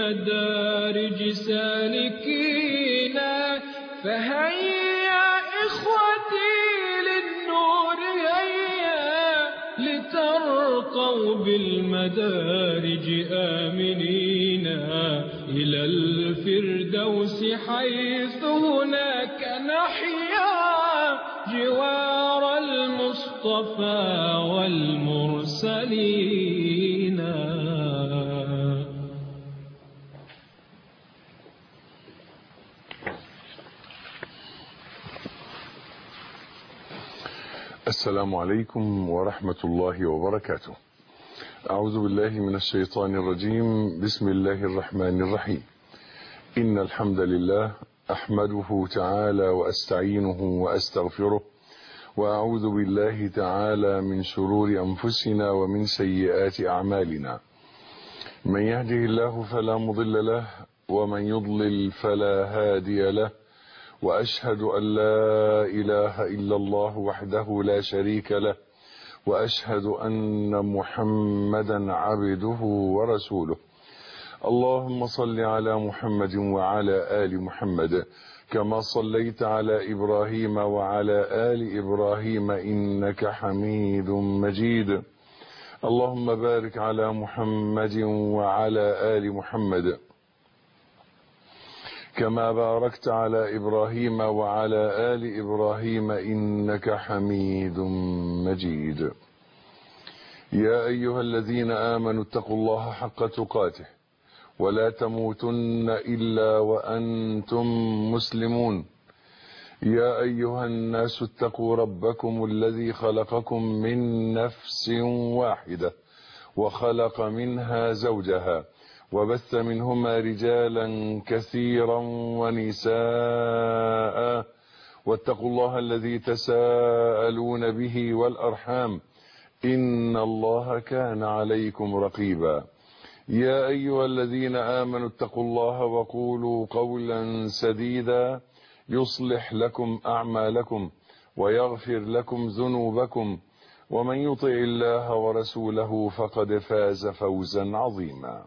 المدارج سالكين. فهيا إخوتي للنور هيا لترقوا بالمدارج آمنين إلى الفردوس حيث هناك نحيا جوار المصطفى والمرسلين. السلام عليكم ورحمة الله وبركاته. أعوذ بالله من الشيطان الرجيم. بسم الله الرحمن الرحيم. إن الحمد لله أحمده تعالى وأستعينه وأستغفره، وأعوذ بالله تعالى من شرور أنفسنا ومن سيئات أعمالنا. من يهده الله فلا مضل له، ومن يضلل فلا هادي له، وأشهد أن لا إله إلا الله وحده لا شريك له، وأشهد أن محمدا عبده ورسوله. اللهم صل على محمد وعلى آل محمد كما صليت على إبراهيم وعلى آل إبراهيم إنك حميد مجيد. اللهم بارك على محمد وعلى آل محمد كما باركت على إبراهيم وعلى آل إبراهيم إنك حميد مجيد. يا أيها الذين آمنوا اتقوا الله حق تقاته ولا تموتن إلا وأنتم مسلمون. يا أيها الناس اتقوا ربكم الذي خلقكم من نفس واحدة وخلق منها زوجها وبث منهما رجالا كثيرا ونساء، واتقوا الله الذي تساءلون به والأرحام إن الله كان عليكم رقيبا. يا أيها الذين آمنوا اتقوا الله وقولوا قولا سديدا يصلح لكم أعمالكم ويغفر لكم ذنوبكم، ومن يطع الله ورسوله فقد فاز فوزا عظيما.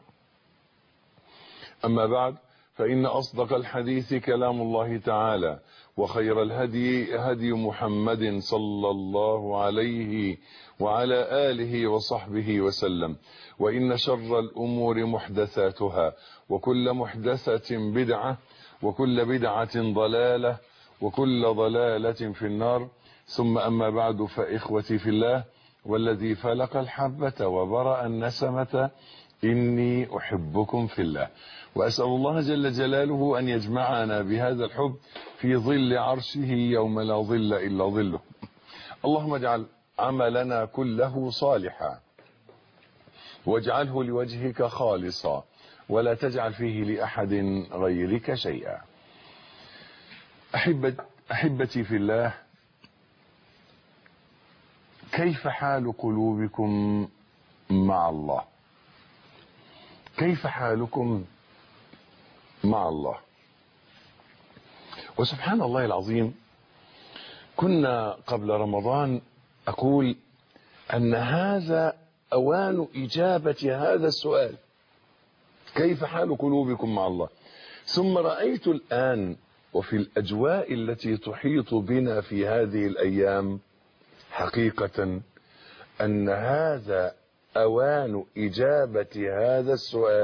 أما بعد، فإن أصدق الحديث كلام الله تعالى، وخير الهدي هدي محمد صلى الله عليه وعلى آله وصحبه وسلم، وإن شر الأمور محدثاتها، وكل محدثة بدعة، وكل بدعة ضلالة، وكل ضلالة في النار. ثم أما بعد، فإخوتي في الله والذي فلق الحبة وبرأ النسمة إني أحبكم في الله، وأسأل الله جل جلاله أن يجمعنا بهذا الحب في ظل عرشه يوم لا ظل إلا ظله. اللهم اجعل عملنا كله صالحا، واجعله لوجهك خالصا، ولا تجعل فيه لأحد غيرك شيئا. أحبتي في الله، كيف حال قلوبكم مع الله؟ كيف حالكم مع الله؟ وسبحان الله العظيم، كنا قبل رمضان أقول أن هذا أوان إجابة هذا السؤال، كيف حال قلوبكم مع الله؟ ثم رأيت الآن وفي الأجواء التي تحيط بنا في هذه الأيام حقيقة أن هذا أوان إجابة هذا السؤال،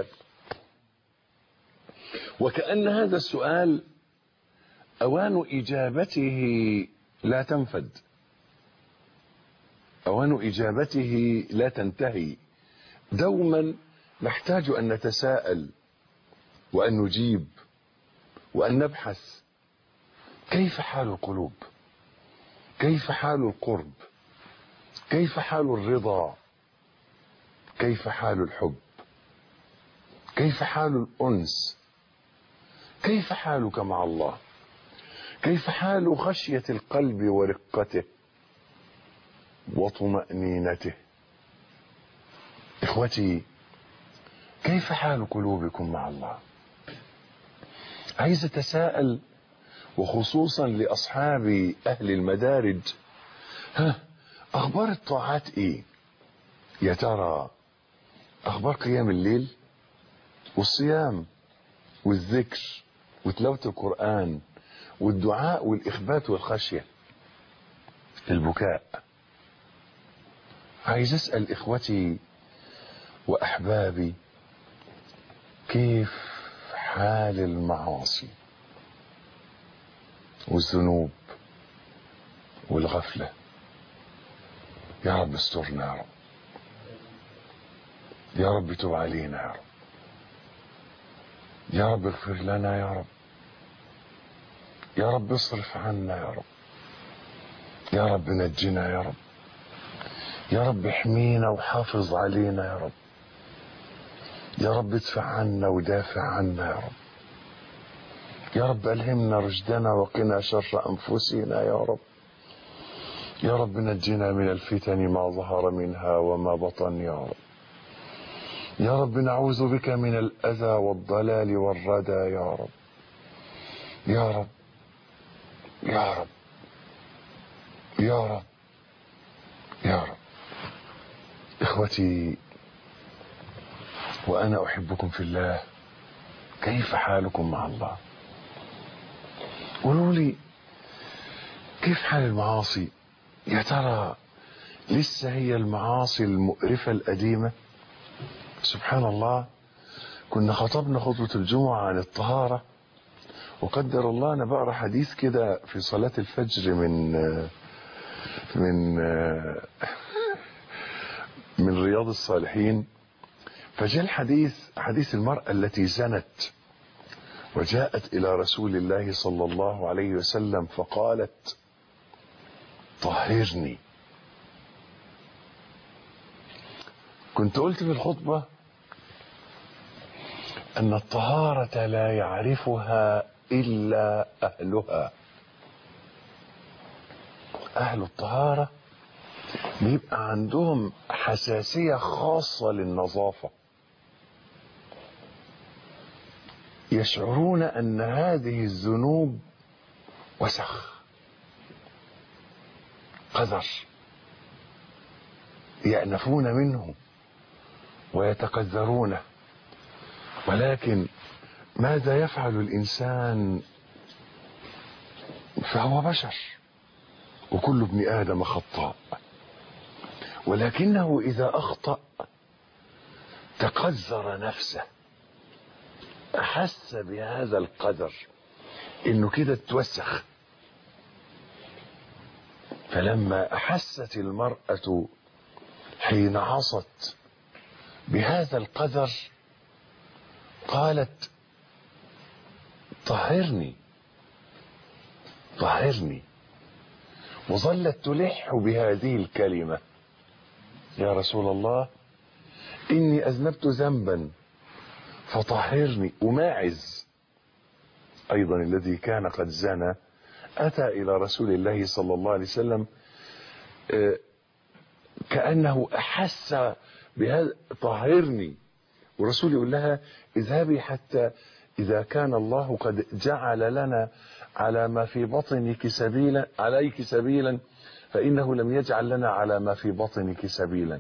وكأن هذا السؤال أوان إجابته لا تنفد، أوان إجابته لا تنتهي. دوما نحتاج أن نتساءل وأن نجيب وأن نبحث، كيف حال القلوب؟ كيف حال القرب؟ كيف حال الرضا؟ كيف حال الحب؟ كيف حال الأنس؟ كيف حالك مع الله؟ كيف حال خشية القلب ورقته وطمأنينته؟ إخوتي، كيف حال قلوبكم مع الله؟ عايز أتساءل، وخصوصا لأصحاب أهل المدارج، أخبار الطاعات إيه؟ يا ترى أخبار قيام الليل؟ والصيام والذكر وتلاوة القرآن والدعاء والإخبات والخشية، البكاء. عايز أسأل إخوتي وأحبابي، كيف حال المعاصي والذنوب والغفلة؟ يا رب استرنا يا رب، يا رب تب علينا يا رب، يا رب اغفر لنا يا رب، يا رب اصرف عنا يا رب، يا رب نجنا يا رب، يا رب احمينا وحافظ علينا يا رب، يا رب ادفع عنا ودافع عنا يا رب، يا رب ألهمنا رشدنا وقنا شر أنفسنا يا رب، يا رب نجنا من الفتن ما ظهر منها وما بطن يا رب، يا رب نعوذ بك من الأذى والضلال والردى يا رب، يا رب يا رب يا رب يا رب. إخوتي وأنا أحبكم في الله، كيف حالكم مع الله؟ قولوا لي كيف حال المعاصي؟ يا ترى لسه هي المعاصي المقرفة القديمة؟ سبحان الله، كنا خطبنا خطبة الجمعة عن الطهارة، وقدر الله أنا بقرأ حديث كده في صلاة الفجر من رياض الصالحين، فجاء الحديث حديث المرأة التي زنت وجاءت إلى رسول الله صلى الله عليه وسلم فقالت طهرني. كنت قلت في الخطبة أن الطهارة لا يعرفها إلا أهلها. أهل الطهارة بيبقى عندهم حساسية خاصة للنظافة، يشعرون أن هذه الذنوب وسخ قذر، يأنفون منه ويتقذرونه، ولكن ماذا يفعل الإنسان؟ فهو بشر وكل ابن آدم خطاء، ولكنه إذا أخطأ تقذر نفسه، أحس بهذا القدر إنه كده اتوسخ. فلما أحست المرأة حين عصت بهذا القدر قالت طهرني طهرني، وظلت تلح بهذه الكلمة: يا رسول الله إني أذنبت ذنبا فطهرني. وماعز أيضا الذي كان قد زنى أتى إلى رسول الله صلى الله عليه وسلم كأنه أحس بهذا طهرني، والرسول يقول لها اذهبي حتى إذا كان الله قد جعل لنا على ما في بطنك سبيلا عليك سبيلا فإنه لم يجعل لنا على ما في بطنك سبيلا.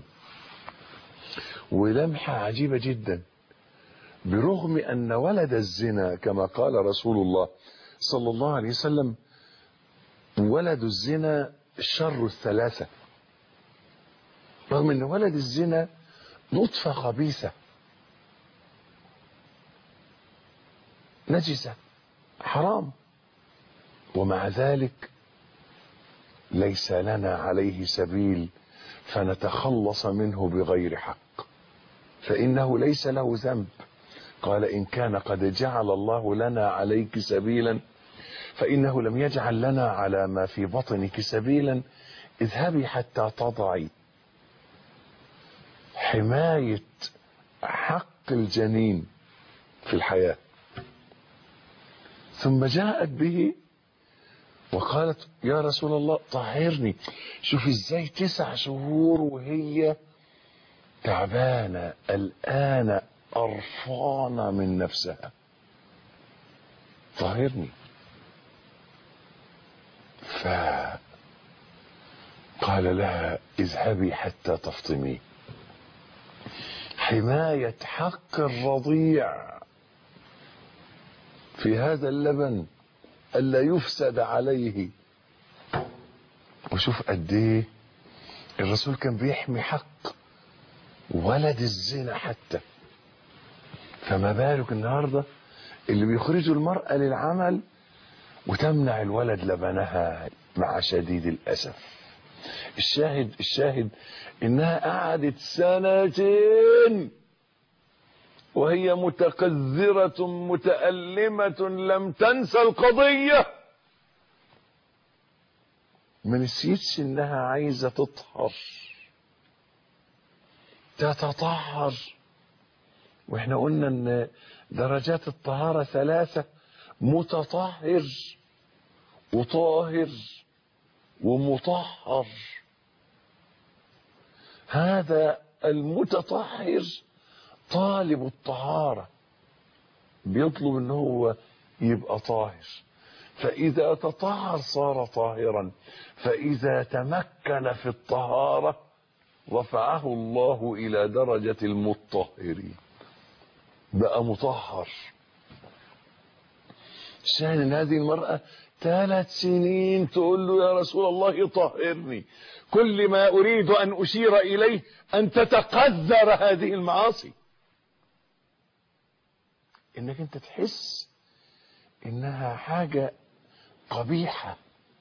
ولمحة عجيبة جدا، برغم أن ولد الزنا كما قال رسول الله صلى الله عليه وسلم ولد الزنا شر الثلاثة، رغم أن ولد الزنا نطفة خبيثة نجسة حرام، ومع ذلك ليس لنا عليه سبيل فنتخلص منه بغير حق، فإنه ليس له ذنب. قال إن كان قد جعل الله لنا عليك سبيلا فإنه لم يجعل لنا على ما في بطنك سبيلا، اذهبي حتى تضعي حماية حق الجنين في الحياة. ثم جاءت به وقالت يا رسول الله طهرني. شوف ازاي 9 شهور وهي تعبانة الآن قرفانة من نفسها، طهرني. فقال لها اذهبي حتى تفطمي، حماية حق الرضيع في هذا اللبن ألا يفسد عليه. وشوف قد ايه الرسول كان بيحمي حق ولد الزنا حتى، فما بالك النهارده اللي بيخرجوا المرأة للعمل وتمنع الولد لبنها مع شديد الأسف. الشاهد إنها قعدت سنتين وهي متقذرة متألمة لم تنسى القضية. ما نسيتش إنها عايزة تتطهر. واحنا قلنا ان درجات الطهارة 3: متطهر وطاهر ومطهر. هذا المتطهر طالب الطهارة، بيطلب ان هو يبقى طاهر، فإذا تطهر صار طاهرا، فإذا تمكن في الطهارة رفعه الله إلى درجة المطهرين، بقى مطهر. الشاهد ان هذه المرأة 3 سنين تقول له: يا رسول الله طهرني. كل ما أريد أن أشير إليه أن تتقذر هذه المعاصي، إنك أنت تحس إنها حاجة قبيحة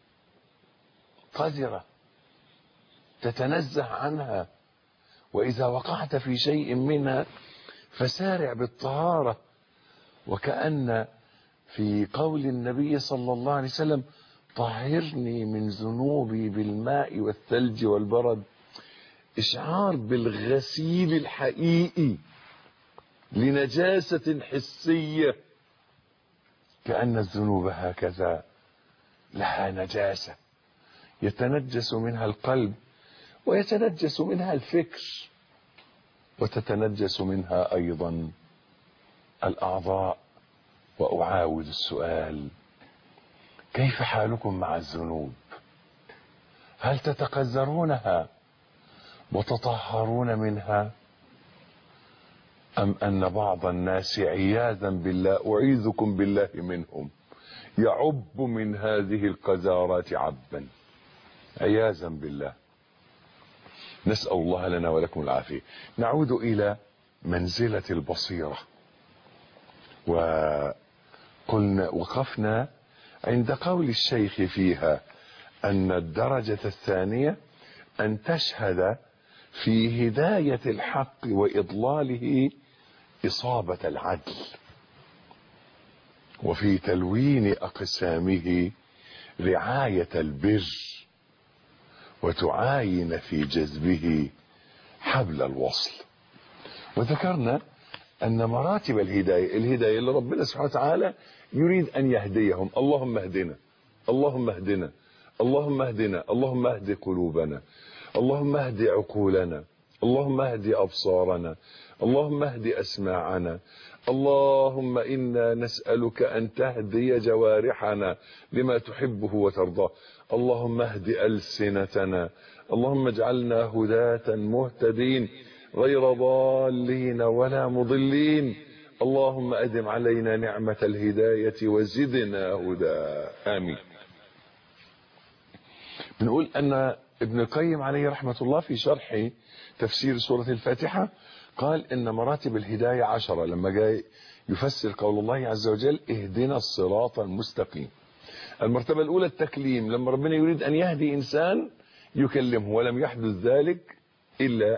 قذرة تتنزه عنها، وإذا وقعت في شيء منها فسارع بالطهارة. وكأن في قول النبي صلى الله عليه وسلم: طهرني من ذنوبي بالماء والثلج والبرد، إشعار بالغسيل الحقيقي لنجاسة حسية. كأن الذنوب هكذا لها نجاسة يتنجس منها القلب ويتنجس منها الفكر وتتنجس منها أيضا الأعضاء. وأعاود السؤال: كيف حالكم مع الذنوب؟ هل تتقذرونها وتطهرون منها، أم أن بعض الناس عياذا بالله، أعيذكم بالله منهم، يعب من هذه القذارات عبا عياذا بالله؟ نسأل الله لنا ولكم العافية. نعود إلى منزلة البصيرة، وقلنا وقفنا عند قول الشيخ فيها أن الدرجة الثانية أن تشهد في هداية الحق وإضلاله إصابة العدل، وفي تلوين أقسامه رعاية البر، وتعاين في جذبه حبل الوصل. وذكرنا أن مراتب الهداية اللي ربنا سبحانه وتعالى يريد أن يهديهم: اللهم اهدنا، اللهم اهدنا، اللهم اهدنا، اللهم اهد قلوبنا، اللهم اهد عقولنا، اللهم اهد أبصارنا، اللهم اهد أسماعنا، اللهم إنا نسألك أن تهدي جوارحنا لما تحبه وترضاه، اللهم اهد ألسنتنا، اللهم اجعلنا هداة مهتدين غير ضالين ولا مضلين، اللهم أدم علينا نعمة الهداية وزدنا هدى، آمين. بنقول أن ابن القيم عليه رحمة الله في شرح تفسير سورة الفاتحة قال إن مراتب الهداية 10 لما جاء يفسر قول الله عز وجل: اهدنا الصراط المستقيم. المرتبة الأولى التكليم، لما ربنا يريد أن يهدي إنسان يكلمه، ولم يحدث ذلك إلا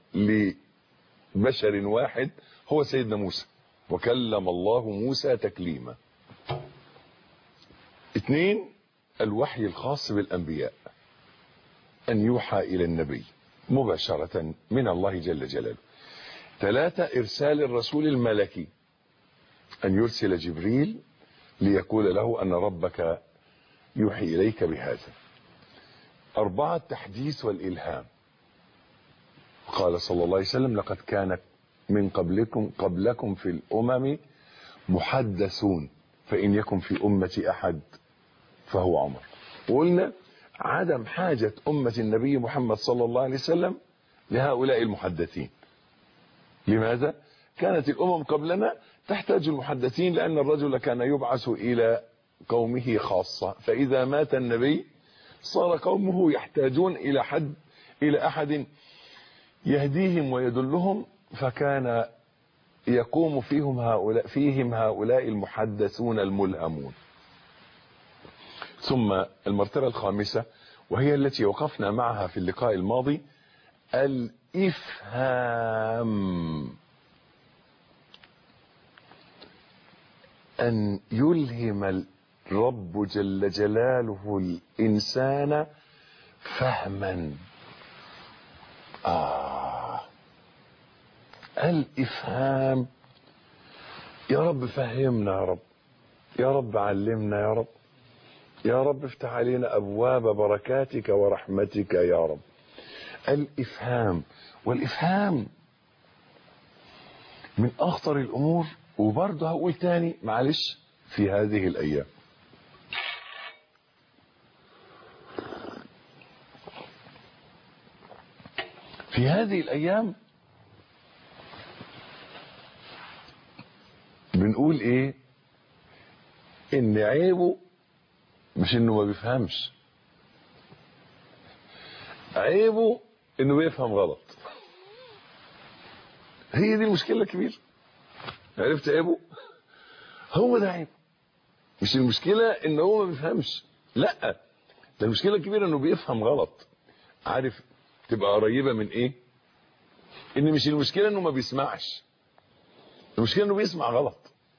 لبشر واحد هو سيدنا موسى، وكلم الله موسى تكليما. 2 الوحي الخاص بالأنبياء، أن يوحى إلى النبي مباشرة من الله جل جلاله. 3 إرسال الرسول الملكي، أن يرسل جبريل ليقول له أن ربك يوحي إليك بهذا. 4 التحديث والإلهام، قال صلى الله عليه وسلم: لقد كان من قبلكم في الأمم محدثون، فإن يكن في أمتي أحد فهو عمر. وقلنا عدم حاجة أمة النبي محمد صلى الله عليه وسلم لهؤلاء المحدثين، لماذا؟ كانت الأمم قبلنا تحتاج المحدثين، لأن الرجل كان يبعث إلى قومه خاصة، فإذا مات النبي صار قومه يحتاجون إلى أحد يهديهم ويدلهم، فكان يقوم فيهم هؤلاء المحدثون الملهمون. ثم المرتبة الخامسة، وهي التي وقفنا معها في اللقاء الماضي، الإفهام. أن يلهم الرب جل جلاله الإنسان فهما. الإفهام. يا رب فهمنا، يا رب، يا رب علمنا، يا رب، يا رب افتح علينا أبواب بركاتك ورحمتك يا رب. الإفهام. والإفهام من أخطر الأمور. وبرضه هقول تاني معلش، في هذه الأيام بنقول ايه؟ ان عيبه مش انه ما بيفهمش، عيبه انه بيفهم غلط. هي دي المشكلة الكبيرة. عرفت عيبه؟ هو ده عيبه. مش المشكلة ان هو ما بيفهمش، لا، ده المشكلة الكبيرة انه بيفهم غلط. عارف تبقى قريبة من ايه؟ ان مش المشكلة انه ما بيسمعش، المشكلة انه بيسمع غلط.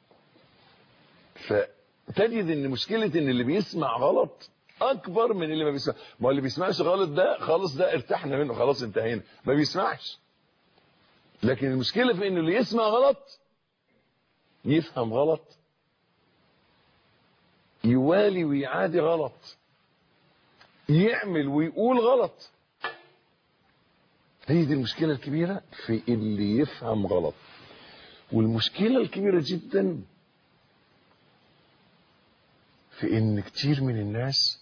فتجد ان مشكلة ان اللي بيسمع غلط اكبر من اللي ما بيسمع. ما هو اللي بيسمعش غلط ده خلاص، ده ارتحنا منه، خلاص انتهينا، ما بيسمعش. لكن المشكلة في ان اللي يسمع غلط يفهم غلط، يوالي ويعادي غلط، يعمل ويقول غلط. هي دي المشكلة الكبيرة في اللي يفهم غلط. والمشكلة الكبيرة جدا في ان كتير من الناس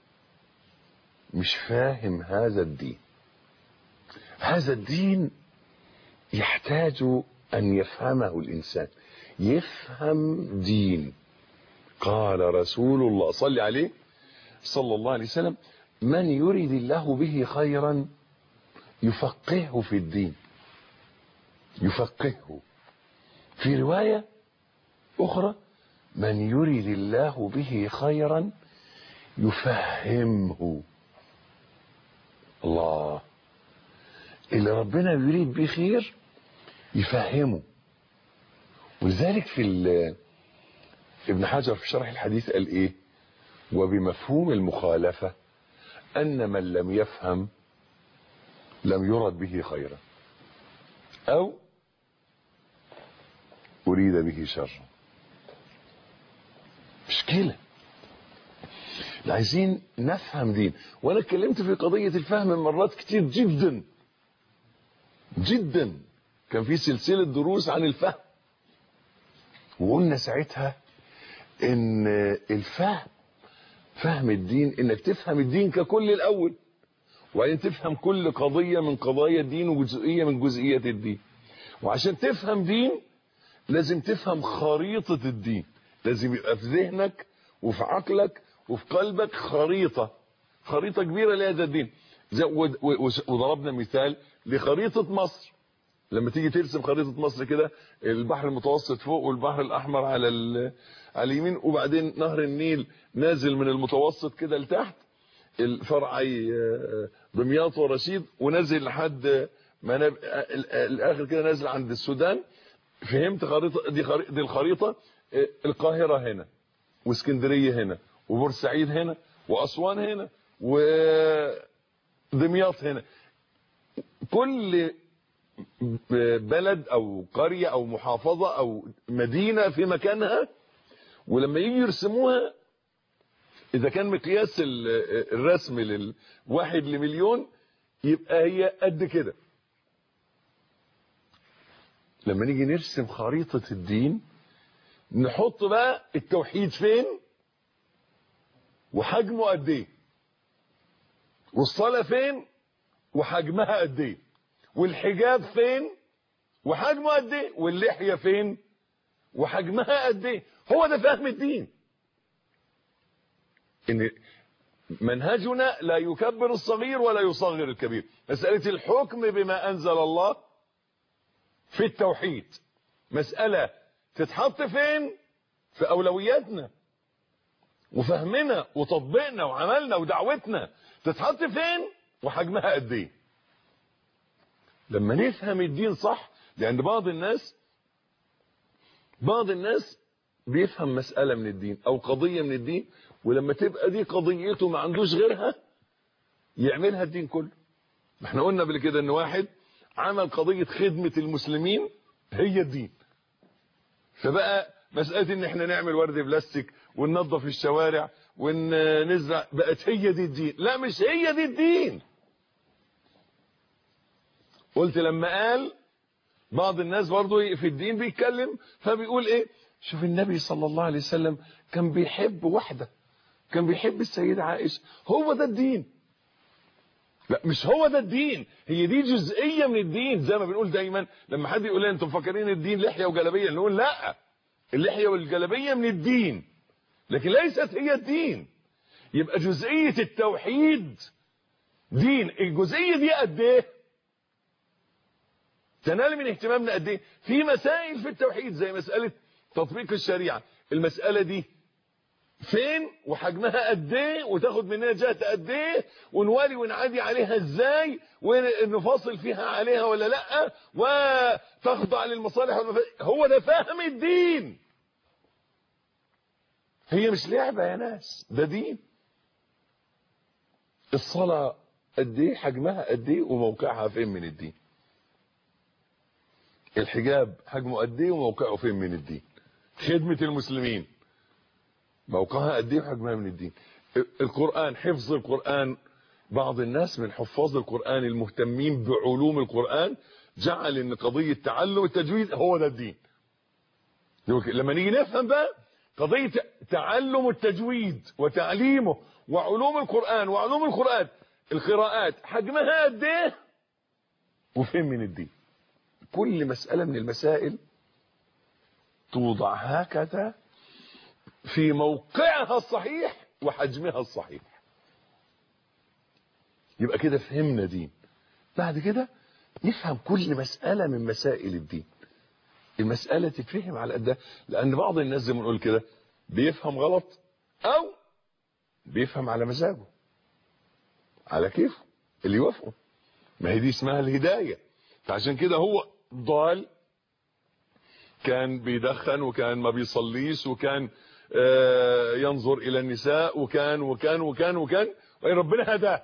مش فاهم هذا الدين. هذا الدين يحتاج ان يفهمه الانسان، يفهم دين. قال رسول الله صلى عليه صلى الله عليه وسلم: من يريد الله به خيرا يفقهه في الدين. يفقهه. في رواية أخرى: من يريد الله به خيرا يفهمه. الله، اللي ربنا يريد به خير يفهمه. ولذلك في ابن حجر في شرح الحديث قال ايه؟ وبمفهوم المخالفة أن من لم يفهم لم يرد به خيرا أو أريد به شرا. مشكلة. عايزين نفهم دين. وأنا اتكلمت في قضية الفهم مرات كتير جدا جدا. كان في سلسلة دروس عن الفهم، وقلنا ساعتها ان الفهم، فهم الدين، انك تفهم الدين ككل الاول، وبعدين تفهم كل قضية من قضايا الدين وجزئية من جزئيات الدين. وعشان تفهم دين لازم تفهم خريطة الدين. لازم يبقى في ذهنك وفي عقلك وفي قلبك خريطة كبيرة لهذا الدين. وضربنا مثال لخريطة مصر. لما تيجي ترسم خريطة مصر كده، البحر المتوسط فوق والبحر الأحمر على اليمين، وبعدين نهر النيل نازل من المتوسط كده لتحت، الفرعي دمياط ورشيد، ونازل لحد ما الآخر كده نازل عند السودان. فهمت خريطة دي الخريطة. القاهرة هنا، واسكندرية هنا، وبورسعيد هنا، وأسوان هنا، ودمياط هنا. كل بلد او قرية او محافظة او مدينة في مكانها. ولما يجي يرسموها، اذا كان مقياس الرسم للواحد لمليون، يبقى هي قد كده. لما نيجي نرسم خريطة الدين، نحط بقى التوحيد فين وحجمه قد ايه، والصلاة فين وحجمها قد ايه، والحجاب فين وحجمه قد ايه، واللحيه فين وحجمها قد ايه. هو ده فهم الدين، ان منهجنا لا يكبر الصغير ولا يصغر الكبير. مسألة الحكم بما أنزل الله في التوحيد مسألة تتحط فين؟ في أولوياتنا وفهمنا وتطبيقنا وعملنا ودعوتنا، تتحط فين وحجمها قد ايه. لما نفهم الدين صح، لأن بعض الناس بيفهم مسألة من الدين أو قضية من الدين، ولما تبقى دي قضيته ما عندوش غيرها يعملها الدين كله. احنا قلنا قبل كده ان واحد عمل قضية خدمة المسلمين هي الدين، فبقى مسألة ان احنا نعمل ورد بلاستيك وننظف الشوارع ونزرع بقت هي دي الدين. لا، مش هي دي الدين. قلت لما قال بعض الناس برضو في الدين بيتكلم فبيقول ايه، شوف النبي صلى الله عليه وسلم كان بيحب واحدة، كان بيحب السيدة عائشة، هو ده الدين. لا، مش هو ده الدين، هي دي جزئية من الدين. زي ما بنقول دايما لما حد يقول لنا انتم مفكرين الدين لحية وجلبية، نقول لا، اللحية والجلبية من الدين لكن ليست هي الدين. يبقى جزئية التوحيد دين. الجزئية دي قد ايه تنال من اهتمامنا قد ايه؟ في مسائل في التوحيد زي مسألة تطبيق الشريعة، المسألة دي فين وحجمها قد ايه وتاخد مننا جهة قد ايه ونوالي ونعادي عليها ازاي ونفاصل فيها عليها ولا لا وتخضع للمصالح والمفاسد. هو ده فهم الدين. هي مش لعبة يا ناس، ده دين. الصلاة قد ايه حجمها قد ايه وموقعها فين من الدين. الحجاب حجمه قد ايه وموقعه فين من الدين. خدمة المسلمين موقعها قد ايه وحجمها من الدين. القرآن، حفظ القرآن، بعض الناس من حفاظ القرآن المهتمين بعلوم القرآن جعل ان قضية تعلم التجويد هو ده الدين. لما نيجي نفهم بقى قضية تعلم التجويد وتعليمه وعلوم القرآن وعلوم القرآن القراءات حجمها قد ايه وفين من الدين. كل مسألة من المسائل توضع هكذا في موقعها الصحيح وحجمها الصحيح، يبقى كده فهمنا دين. بعد كده نفهم كل مسألة من مسائل الدين. المسألة تتفهم على قدها، لأن بعض الناس زي ما نقول كده بيفهم غلط أو بيفهم على مزاجه على كيفه اللي يوافقه. ما هي دي اسمها الهداية. فعشان كده هو ضال، كان بيدخن وكان ما بيصليش وكان ينظر إلى النساء وكان وكان وكان وكان ربنا هداه.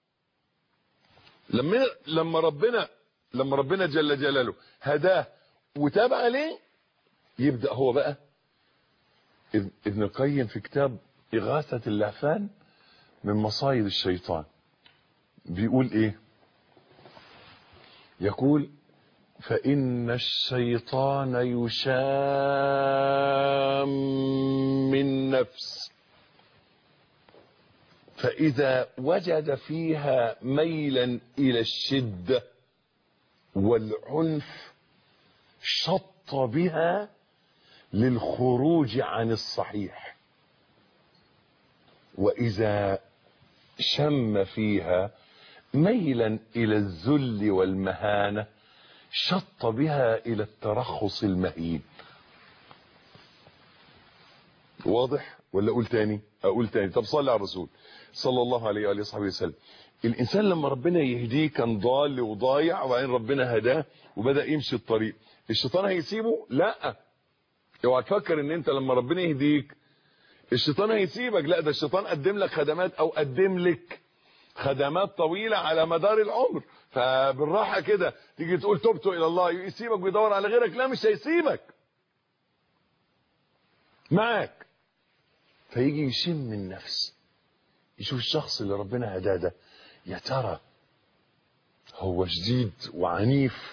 لما ربنا جل جلاله هداه وتاب عليه، يبدأ هو بقى. ابن القيم في كتاب إغاثة اللهفان من مصايد الشيطان بيقول ايه؟ يقول فإن الشيطان يشام النفس، فإذا وجد فيها ميلا إلى الشدة والعنف شط بها للخروج عن الصحيح، وإذا شم فيها ميلا إلى الذل والمهانة شط بها إلى الترخص المهين. واضح ولا أقول تاني؟ أقول تاني. طب صلي على الرسول صلى الله عليه وآله وصحبه وسلم. الإنسان لما ربنا يهديه كان ضال وضايع، وبعدين ربنا هداه وبدأ يمشي الطريق، الشيطان هيسيبه؟ لا، اوعى تفكر ان انت لما ربنا يهديك الشيطان هيسيبك. لا، ده الشيطان قدم لك خدمات او قدم لك خدمات طويلة على مدار العمر، فبالراحة كده تيجي تقول تبت الى الله يسيبك ويدور على غيرك؟ لا، مش هيسيبك، معاك. فيجي يشم النفس، يشوف الشخص اللي ربنا هداه ده يا ترى هو شديد وعنيف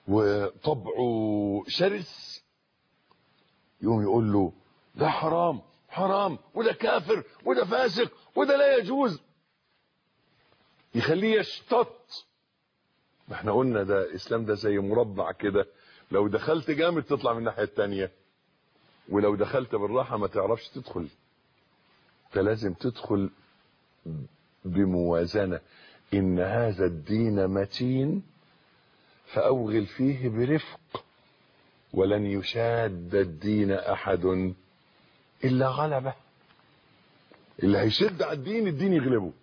وطبعه شرس، يقوم يقول له ده حرام حرام وده كافر وده فاسق وده لا يجوز، يخليه يشتط ما احنا قلنا ده الاسلام ده زي مربع كده، لو دخلت جامد تطلع من الناحيه الثانيه، ولو دخلت بالراحه ما تعرفش تدخل. فلازم تدخل بموازنه. ان هذا الدين متين فاوغل فيه برفق، ولن يشاد الدين احد الا غلبه. اللي هيشد على الدين الدين يغلبه.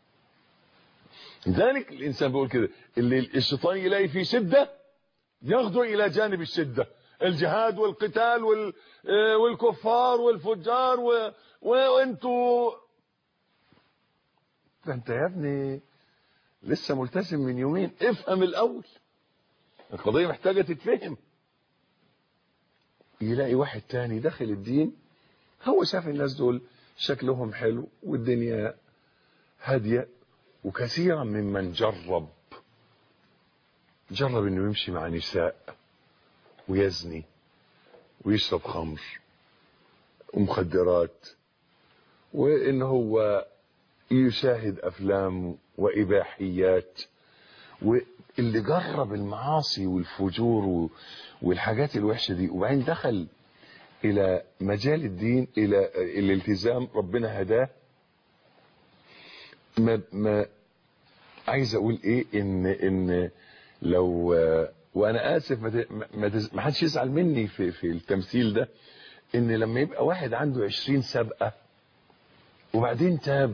لذلك الانسان بيقول كده، اللي الشيطان يلاقي فيه شده ياخده الى جانب الشده، الجهاد والقتال والكفار والفجار وانتوا ده انت يا ابني لسه ملتزم من يومين، افهم الاول. القضيه محتاجه تتفهم. يلاقي واحد تاني داخل الدين، هو شاف الناس دول شكلهم حلو والدنيا هاديه، وكثيرا ممن جرب انه يمشي مع نساء ويزني ويشرب خمر ومخدرات، وان هو يشاهد افلام واباحيات. واللي جرب المعاصي والفجور والحاجات الوحشه دي وبعدين دخل الى مجال الدين، الى الالتزام، ربنا هداه. ما عايز اقول ايه، ان لو وانا اسف ما حدش يزعل مني في التمثيل ده، ان لما يبقى واحد عنده 20 سابقه وبعدين تاب،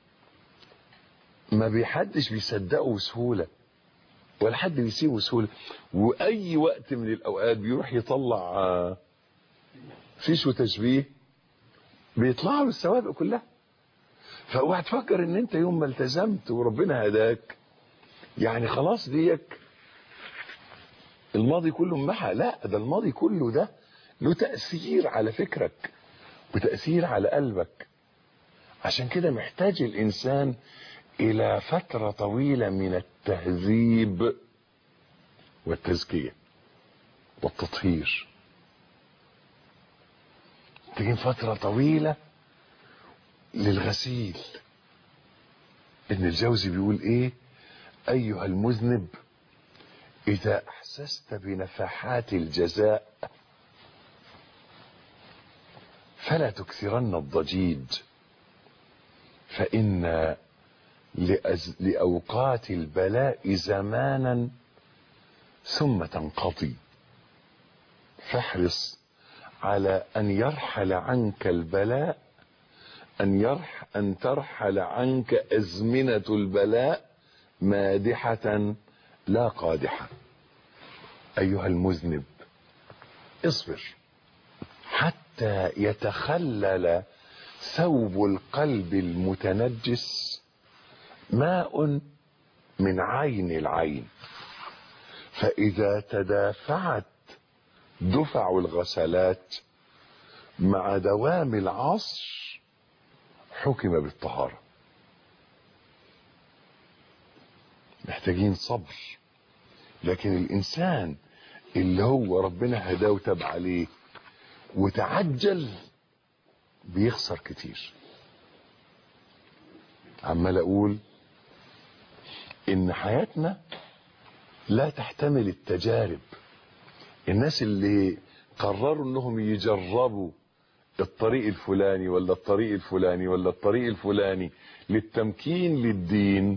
ما بيحدش بيصدقه بسهوله ولا حد بيسيبه بسهوله، واي وقت من الاوقات بيروح يطلع فيش وتشبيه بيطلع له السوابق كلها. فاوعى تفكر ان انت يوم ما التزمت وربنا هداك يعني خلاص ديك الماضي كله محى. لا، ده الماضي كله ده له تأثير على فكرك وتأثير على قلبك. عشان كده محتاج الإنسان إلى فترة طويلة من التهذيب والتزكية والتطهير. محتاجين فترة طويلة للغسيل. ابن الجوزي بيقول ايه: ايها المذنب اذا احسست بنفحات الجزاء فلا تكثرن الضجيج، فان لاوقات البلاء زمانا ثم تنقضي، فاحرص على ان يرحل عنك البلاء، أن ترحل عنك أزمنة البلاء مادحة لا قادحة. أيها المذنب اصبر حتى يتخلل ثوب القلب المتنجس ماء من عين العين، فإذا تدافعت دفع الغسلات مع دوام العصر حكم بالطهارة. محتاجين صبر. لكن الإنسان اللي هو ربنا هداه وتاب عليه وتعجل بيخسر كتير. عمال أقول إن حياتنا لا تحتمل التجارب. الناس اللي قرروا إنهم يجربوا الطريق الفلاني ولا الطريق الفلاني ولا الطريق الفلاني للتمكين للدين،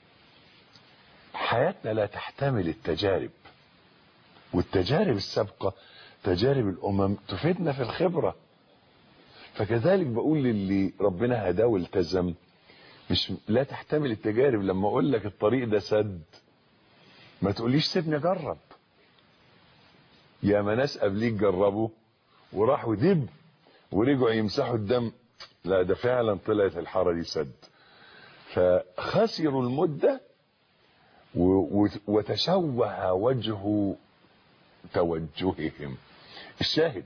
حياتنا لا تحتمل التجارب. والتجارب السابقة تجارب الأمم تفيدنا في الخبرة. فكذلك بقول للي ربنا هداه والتزم، مش لا تحتمل التجارب. لما أقول لك الطريق ده سد ما تقوليش سيبني أجرب. يا ما ناس قبليك جربوا وراحوا دب ورجعوا يمسحوا الدم، لا ده فعلا طلعت الحارة دي سد. فخسروا المدة وتشوه وجه توجههم. الشاهد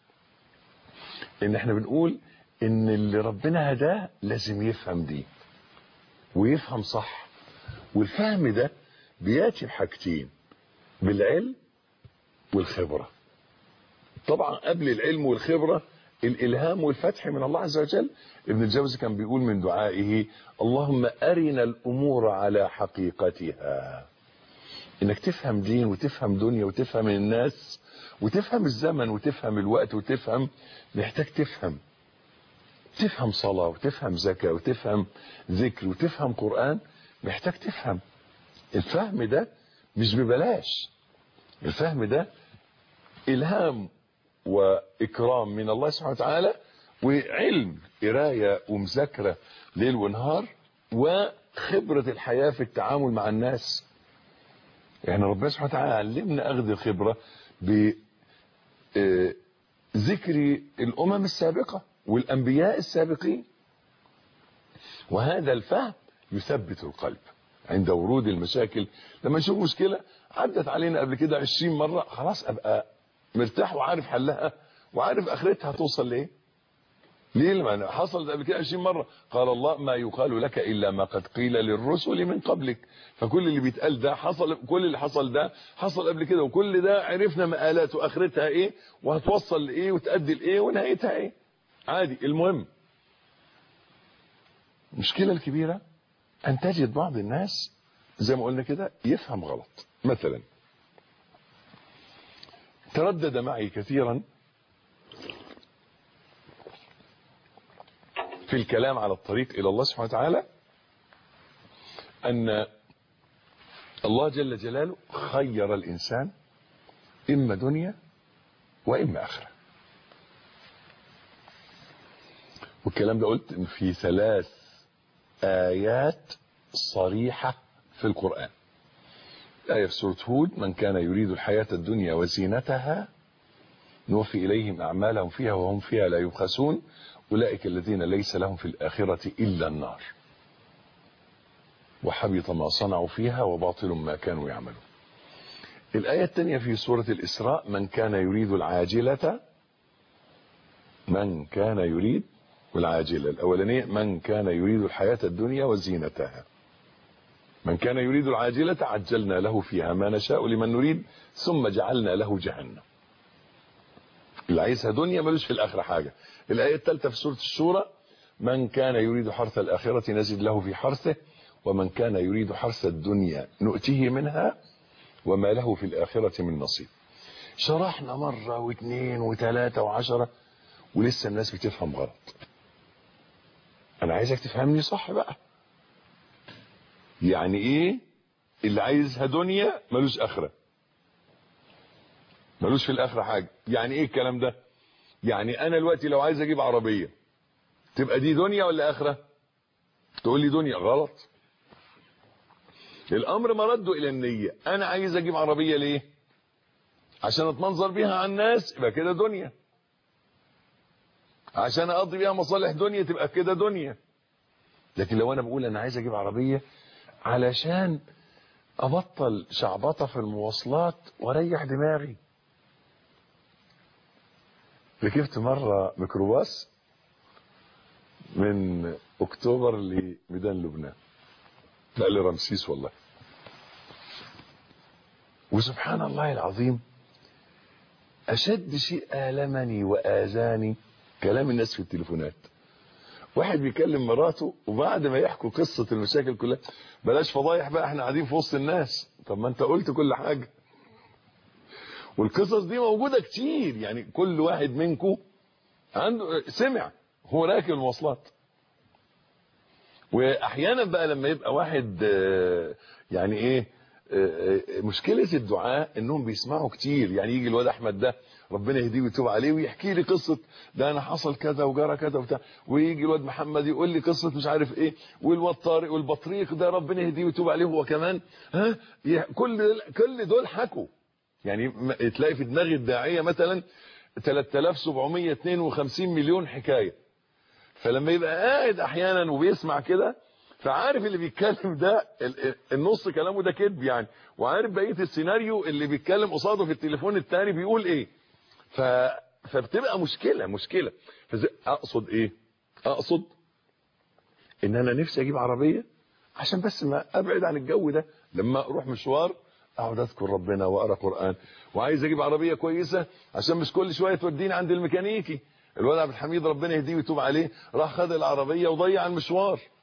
ان احنا بنقول ان اللي ربنا هداه لازم يفهم دي ويفهم صح. والفهم ده بياتي بحاجتين: بالعلم والخبرة. طبعا قبل العلم والخبرة الإلهام والفتح من الله عز وجل. ابن الجوزي كان بيقول من دعائه: اللهم أرنا الأمور على حقيقتها انك تفهم دين وتفهم دنيا وتفهم الناس وتفهم الزمن وتفهم الوقت وتفهم، محتاج تفهم صلاة وتفهم زكاة وتفهم ذكر وتفهم قرآن، محتاج تفهم. الفهم ده مش ببلاش، الفهم ده إلهام وإكرام من الله سبحانه وتعالى، وعلم قراية ومذاكرة ليل ونهار، وخبرة الحياة في التعامل مع الناس. يعني ربنا سبحانه وتعالى علمنا أخذ الخبرة بذكر الأمم السابقة والأنبياء السابقين، وهذا الفهم يثبت القلب عند ورود المشاكل. لما نشوف مشكلة عدت علينا قبل كده 20 مرة، خلاص أبقى مرتاح وعارف حلها وعارف آخرتها هتوصل ليه. ليه؟ لما حصلت قبل كده 20 مرة. قال الله: ما يقال لك إلا ما قد قيل للرسل من قبلك. فكل اللي بيتقال ده حصل، كل اللي حصل ده حصل قبل كده، وكل ده عرفنا مآلاته وآخرتها إيه وهتوصل لإيه وتأدي لإيه ونهايتها إيه. عادي. المهم، المشكلة الكبيرة أن تجد بعض الناس زي ما قلنا كده يفهم غلط. مثلا تردد معي كثيرا في الكلام على الطريق إلى الله سبحانه وتعالى أن الله جل جلاله خير الإنسان إما دنيا وإما آخرة. والكلام ده قلت إن في 3 آيات صريحة في القرآن. آية في سورة هود: من كان يريد الحياة الدنيا وزينتها نوفي إليهم أعمالهم فيها وهم فيها لا يبخسون أولئك الذين ليس لهم في الآخرة إلا النار وحبط ما صنعوا فيها وباطل ما كانوا يعملون. الآية الثانية في سورة الإسراء: من كان يريد العاجلة، من كان يريد العاجلة. الأولانية: من كان يريد الحياة الدنيا وزينتها. من كان يريد العاجلة عجلنا له فيها ما نشاء لمن نريد ثم جعلنا له جهنم. اللي عايزها دنيا ملوش في الآخرة حاجة. الآية الثالثة في سورة الشورى: من كان يريد حرث الآخرة نزد له في حرثه ومن كان يريد حرث الدنيا نؤتيه منها وما له في الآخرة من نصيب. شرحنا مرة واثنين وثلاثة وعشرة ولسه الناس بتفهم غلط. أنا عايزك تفهمني صح بقى. يعني إيه اللي عايزها دنيا ملوش آخرة، ملوش في الآخرة حاجة؟ يعني إيه الكلام ده؟ يعني أنا دلوقتي لو عايز أجيب عربية تبقى دي دنيا ولا آخرة؟ تقول لي دنيا. غلط. الأمر مرده إلى النية. أنا عايز أجيب عربية ليه؟ عشان أتمنظر بيها على الناس، يبقى كده دنيا. عشان أقضي بيها مصالح دنيا، تبقى كده دنيا. لكن لو أنا بقول أنا عايز أجيب عربية علشان أبطل شعبطة في المواصلات وأريح دماغي. ركبت مرة ميكروباص من أكتوبر لميدان لبنان، لا لرمسيس والله. وسبحان الله العظيم أشد شيء آلمني وآذاني كلام الناس في التليفونات. واحد بيكلم مراته وبعد ما يحكوا قصة المشاكل كلها، بلاش فضايح بقى، احنا قاعدين في وسط الناس. طب ما انت قلت كل حاجة. والقصص دي موجودة كتير، يعني كل واحد منكم عنده سمع هو راكب المواصلات. واحيانا بقى لما يبقى واحد يعني ايه مشكلة الدعاء انهم بيسمعوا كتير. يعني يجي الواد احمد ده ربنا يهديه ويتوب عليه ويحكي لي قصة ده انا حصل كذا وجرى كذا وبتاع، ويجي الواد محمد يقول لي قصة مش عارف ايه، والواد طارق والبطريق ده ربنا يهديه ويتوب عليه هو كمان. ها كل دول حكوا. يعني تلاقي في دماغ الداعية مثلا 3752 مليون حكاية. فلما يبقى قاعد احيانا وبيسمع كده، فعارف اللي بيتكلم ده النص كلامه ده كذب يعني، وعارف بقيه السيناريو اللي بيتكلم قصاده في التليفون الثاني بيقول ايه. فبتبقى مشكله. اقصد ايه؟ اقصد ان انا نفسي اجيب عربيه عشان بس ما ابعد عن الجو ده. لما اروح مشوار اقعد اذكر ربنا واقرا قران. وعايز اجيب عربيه كويسه عشان مش كل شويه توديني عند الميكانيكي. الولد عبد الحميد ربنا يهديه ويتوب عليه راح خد العربيه وضيع المشوار.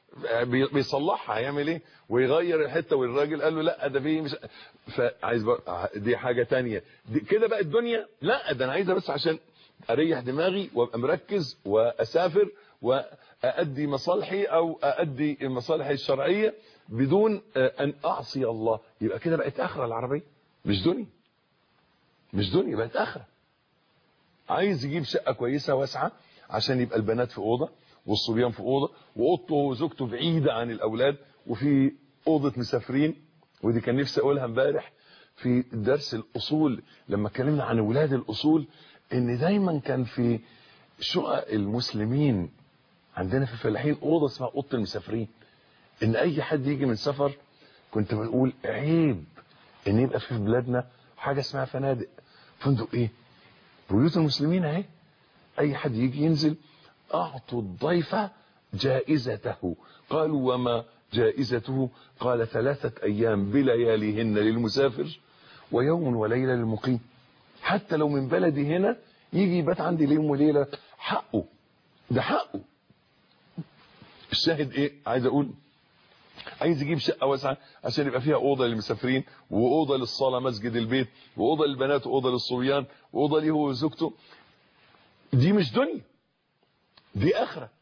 بيصلحها، هيعمل ايه؟ ويغير الحته، والراجل قال له لا ده فيه مش، فعايز دي حاجه تانية. دي كده بقى الدنيا، لا ده انا عايزها بس عشان اريح دماغي وابقى مركز واسافر وأؤدي مصالحي أو أؤدي المصالح الشرعية بدون أن أعصي الله. يبقى كده بقت آخرة العربية، مش دنيا، مش دنيا، بقت آخرة. عايز يجيب شقة كويسة واسعة عشان يبقى البنات في أوضة والصبيان في أوضة، وأوضته وزوجته بعيدة عن الأولاد، وفي أوضة مسافرين. ودي كان نفسي أقولها امبارح في درس الأصول لما اتكلمنا عن ولاد الأصول، إن دايما كان في شقق المسلمين عندنا في الفلاحين أوضة اسمها أوضة المسافرين. إن أي حد يجي من سفر، كنت بقول عيب إن يبقى في بلادنا حاجة اسمها فنادق. فندق إيه؟ بيوت المسلمين أهي، أي حد يجي ينزل. أعطوا الضيف جائزته. قالوا وما جائزته؟ قال 3 أيام بلياليهن للمسافر ويوم وليلة للمقيم. حتى لو من بلدي هنا يجي يبات عندي ليوم وليلة، حقه، ده حقه. الشاهد ايه؟ عايز اقول عايز يجيب شقه واسعه عشان يبقى فيها اوضه للمسافرين، واوضه للصلاه مسجد البيت، واوضه للبنات، واوضه للصبيان، واوضه ليه هو وزوجته. دي مش دنيا، دي اخره.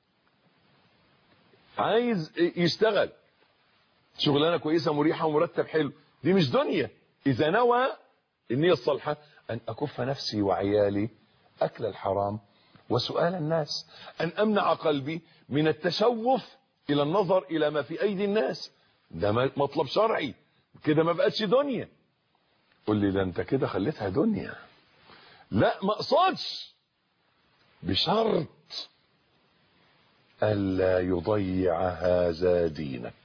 عايز يشتغل شغلانه كويسه مريحه ومرتب حلو، دي مش دنيا. اذا نوى النيه الصالحه ان اكف نفسي وعيالي اكل الحرام وسؤال الناس، ان امنع قلبي من التشوف الى النظر الى ما في ايدي الناس، ده مطلب شرعي، كده ما بقتش دنيا. قول لي ده انت كده خليتها دنيا. لا، ما اقصدش، بشرط الا يضيع هذا دينك.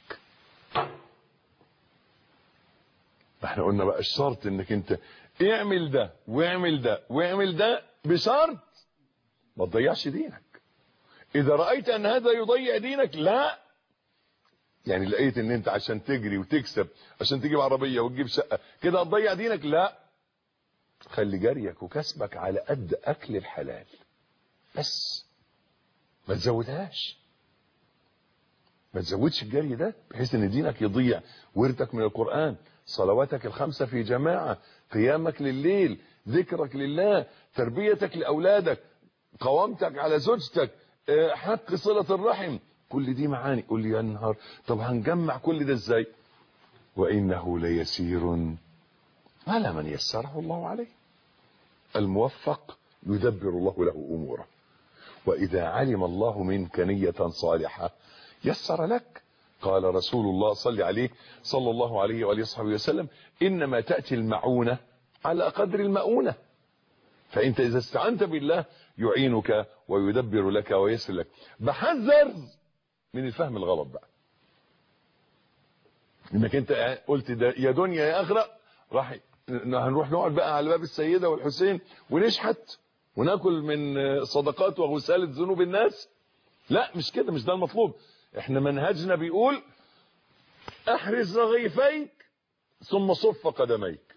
احنا قلنا بقى الشرط انك انت اعمل ده واعمل ده واعمل ده، بشرط ما تضيعش دينك. اذا رأيت ان هذا يضيع دينك، لا، يعني لقيت ان انت عشان تجري وتكسب، عشان تجيب عربية وتجيب شقة كده هتضيع دينك، لا، خلي جريك وكسبك على قد اكل الحلال بس، ما تزودهاش، ما تزودش الجري ده بحيث ان دينك يضيع. وردك من القرآن، صلواتك الخمسة في جماعة، قيامك لليل، ذكرك لله، تربيتك لأولادك، قوامتك على زوجتك، حق صلة الرحم، كل دي معاني. قول لي يا نهار، طب هنجمع كل ده ازاي؟ وإنه ليسير على من يسره الله عليه. الموفق يدبر الله له أموره، وإذا علم الله منك نية صالحة يسر لك. قال رسول الله صلى عليه صلى الله عليه وآله وصحبه وسلم: إنما تأتي المعونة على قدر المؤونة. فأنت إذا استعنت بالله يعينك ويدبر لك ويسر لك. بحذر من الفهم الغلط بقى، انك انت قلت ده يا دنيا يا اخره، هنروح نقعد بقى على باب السيدة والحسين ونشحت وناكل من صدقات وغسالة ذنوب الناس. لا، مش كده، مش ده المطلوب. احنا منهجنا بيقول احرز رغيفيك ثم صف قدميك.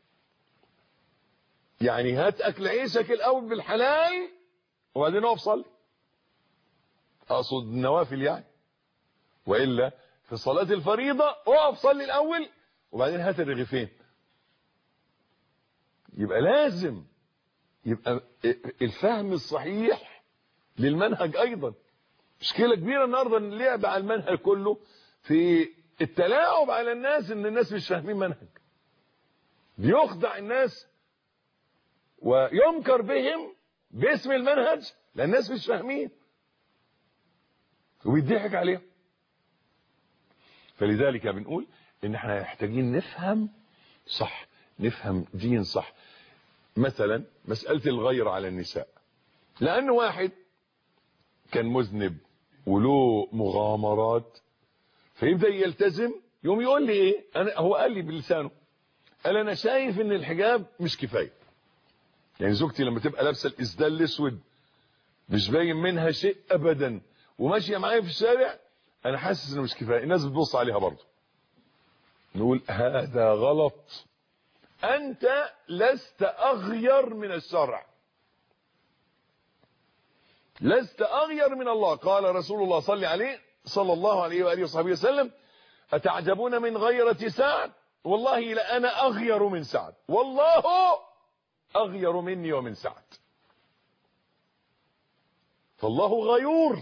يعني هات اكل عيشك الاول بالحلال وبعدين اقف صلي، اقصد النوافل يعني، والا في صلاة الفريضة اقف صلي الاول وبعدين هات الرغيفين. يبقى لازم يبقى الفهم الصحيح للمنهج ايضا. مشكلة كبيرة النهارده اللعب على المنهج كله في التلاعب على الناس، ان الناس مش فاهمين منهج، بيخدع الناس ويمكر بهم باسم المنهج لان الناس مش فاهمين وبيضحك عليهم. فلذلك بنقول ان احنا محتاجين نفهم صح، نفهم دين صح. مثلا مسألة الغير على النساء، لأن واحد كان مذنب وله مغامرات فيبدأ يلتزم، يوم يقول لي ايه، هو قال لي بلسانه، قال انا شايف ان الحجاب مش كفاية. يعني زوجتي لما تبقى لابسه الاسدال الاسود مش باين منها شيء ابدا وماشيه معايا في الشارع، انا حاسس انه مش كفايه، الناس بتبص عليها برضه. نقول هذا غلط، انت لست اغير من الشرع، لست اغير من الله. قال رسول الله صلى عليه صلى الله عليه وآله وصحبه وسلم: أتعجبون من غيرة سعد؟ والله لأنا أغير من سعد، والله أغير مني ومن سعد. فالله غيور.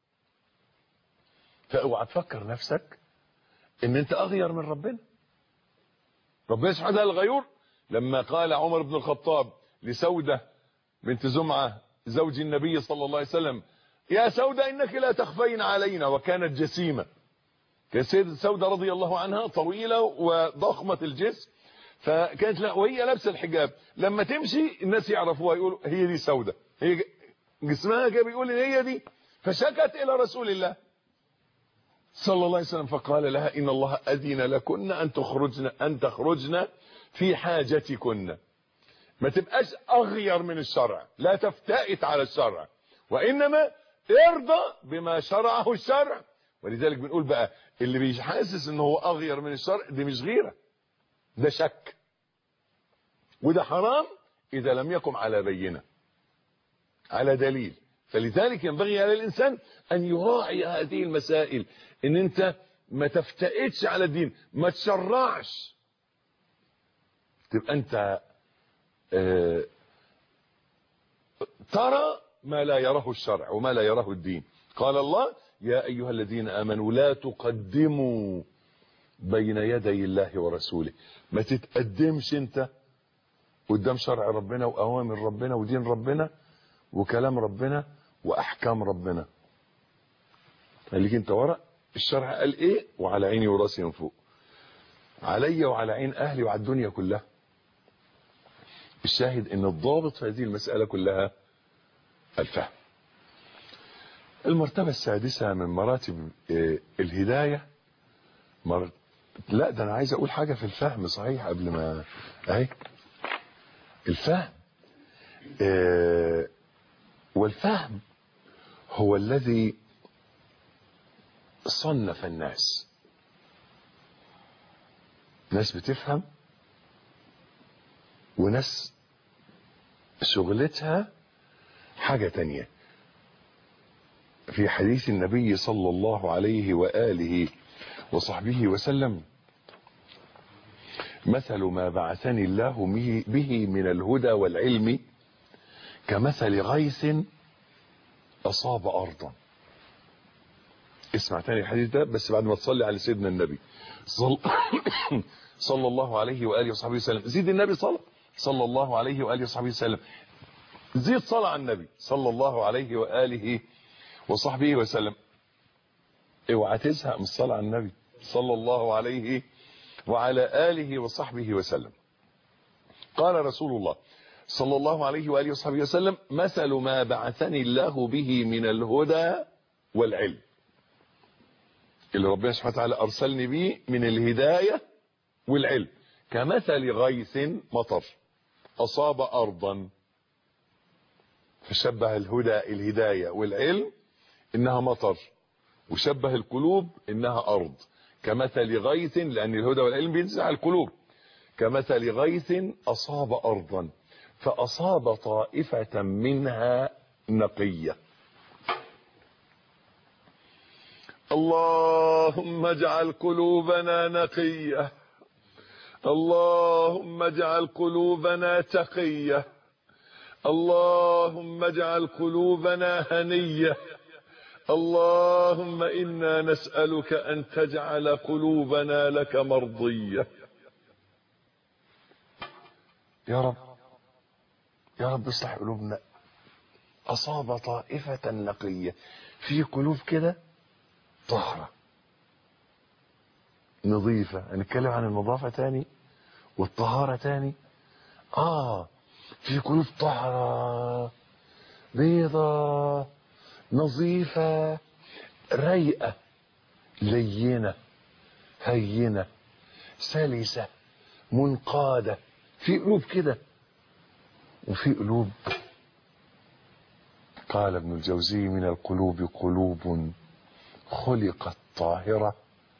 فاوعى تفكر نفسك ان انت اغير من ربنا. ربنا سبحانه وتعالى الغيور. لما قال عمر بن الخطاب لسودة بنت زمعة زوج النبي صلى الله عليه وسلم: يا سودة إنك لا تخفين علينا، وكانت جسيمة. كانت سيدة سودة رضي الله عنها طويلة وضخمة الجسم، فكانت وهي لابسة الحجاب لما تمشي الناس يعرفوها، يقولوا هي دي سودة، هي جسمها كده بيقول ان هي دي. فشكت الى رسول الله صلى الله عليه وسلم فقال لها: ان الله اذن لكن ان تخرجن في حاجتكن. ما تبقاش اغير من الشرع، لا تفتئت على الشرع، وانما ارضى بما شرعه الشرع. ولذلك بنقول بقى اللي بيحاسس ان هو اغير من الشرع دي مش غيرة، ده شك، وده حرام اذا لم يقم على بينة، على دليل. فلذلك ينبغي على الانسان ان يراعي هذه المسائل، ان انت ما تفتئتش على الدين، ما تشرعش، تبقى انت ترى ما لا يراه الشرع وما لا يراه الدين. قال الله: يا ايها الذين امنوا لا تقدموا بين يدي الله ورسوله. ما تتقدمش انت قدام شرع ربنا واوامر ربنا ودين ربنا وكلام ربنا واحكام ربنا. خليك انت ورا الشرع قال ايه، وعلى عيني وراسي من فوق، علي وعلى عين اهلي وعلى الدنيا كلها. الشاهد ان الضابط في هذه المسألة كلها الفهم. المرتبة السادسة من مراتب الهداية لا ده انا عايز اقول حاجة في الفهم صحيح قبل ما اهي الفهم. والفهم هو الذي صنف الناس. ناس بتفهم وناس شغلتها حاجة تانية. في حديث النبي صلى الله عليه وآله وصحبه وسلم: مثل ما بعثني الله به من الهدى والعلم كمثل غيث أصاب أرضا. اسمع تاني الحديث ده بس بعد ما تصلي على سيدنا النبي صلى الله عليه وآله وصحبه وسلم. زيد النبي صلى الله عليه وآله وصحبه وسلم. زيد صلاة على النبي صلى الله عليه وآله وصحبه وسلم. اوعى تزهق من الصلاة على النبي صلى الله عليه وعلى آله وصحبه وسلم. قال رسول الله صلى الله عليه وآله وصحبه وسلم: مثل ما بعثني الله به من الهدى والعلم. اللي ربنا سبحانه وتعالى أرسلني به من الهداية والعلم كمثل غيث مطر أصاب أرضا. فشبه الهداية والعلم إنها مطر، وشبه القلوب إنها أرض. كمثل غيث، لأن الهدى والعلم بينزل على القلوب، كمثل غيث أصاب أرضا فأصاب طائفة منها نقية. اللهم اجعل قلوبنا نقية، اللهم اجعل قلوبنا تقية، اللهم اجعل قلوبنا هنية. اللهم إنا نسألك أن تجعل قلوبنا لك مرضية. يا رب يا رب اصلح قلوبنا. أصاب طائفة نقية، في قلوب كده طهرة نظيفة. هنتكلم عن النظافة تاني والطهارة تاني. في قلوب طهرة بيضة نظيفة رايقة لينة هينة سلسة منقادة. في قلوب كده، وفي قلوب قال ابن الجوزي: من القلوب قلوب خلقت طاهرة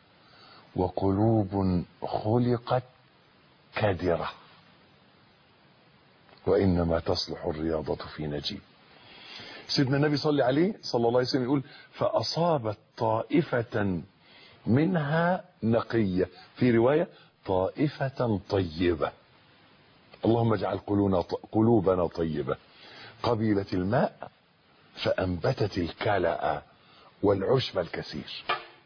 وقلوب خلقت كدرة، وإنما تصلح الرياضة في نجيب. سيدنا النبي صلى عليه صلى الله عليه وسلم يقول فأصابت طائفة منها نقية، في رواية طائفة طيبة. اللهم اجعل قلوبنا طيبة. قبيلت الماء فأنبتت الكلأ والعشب الكثير.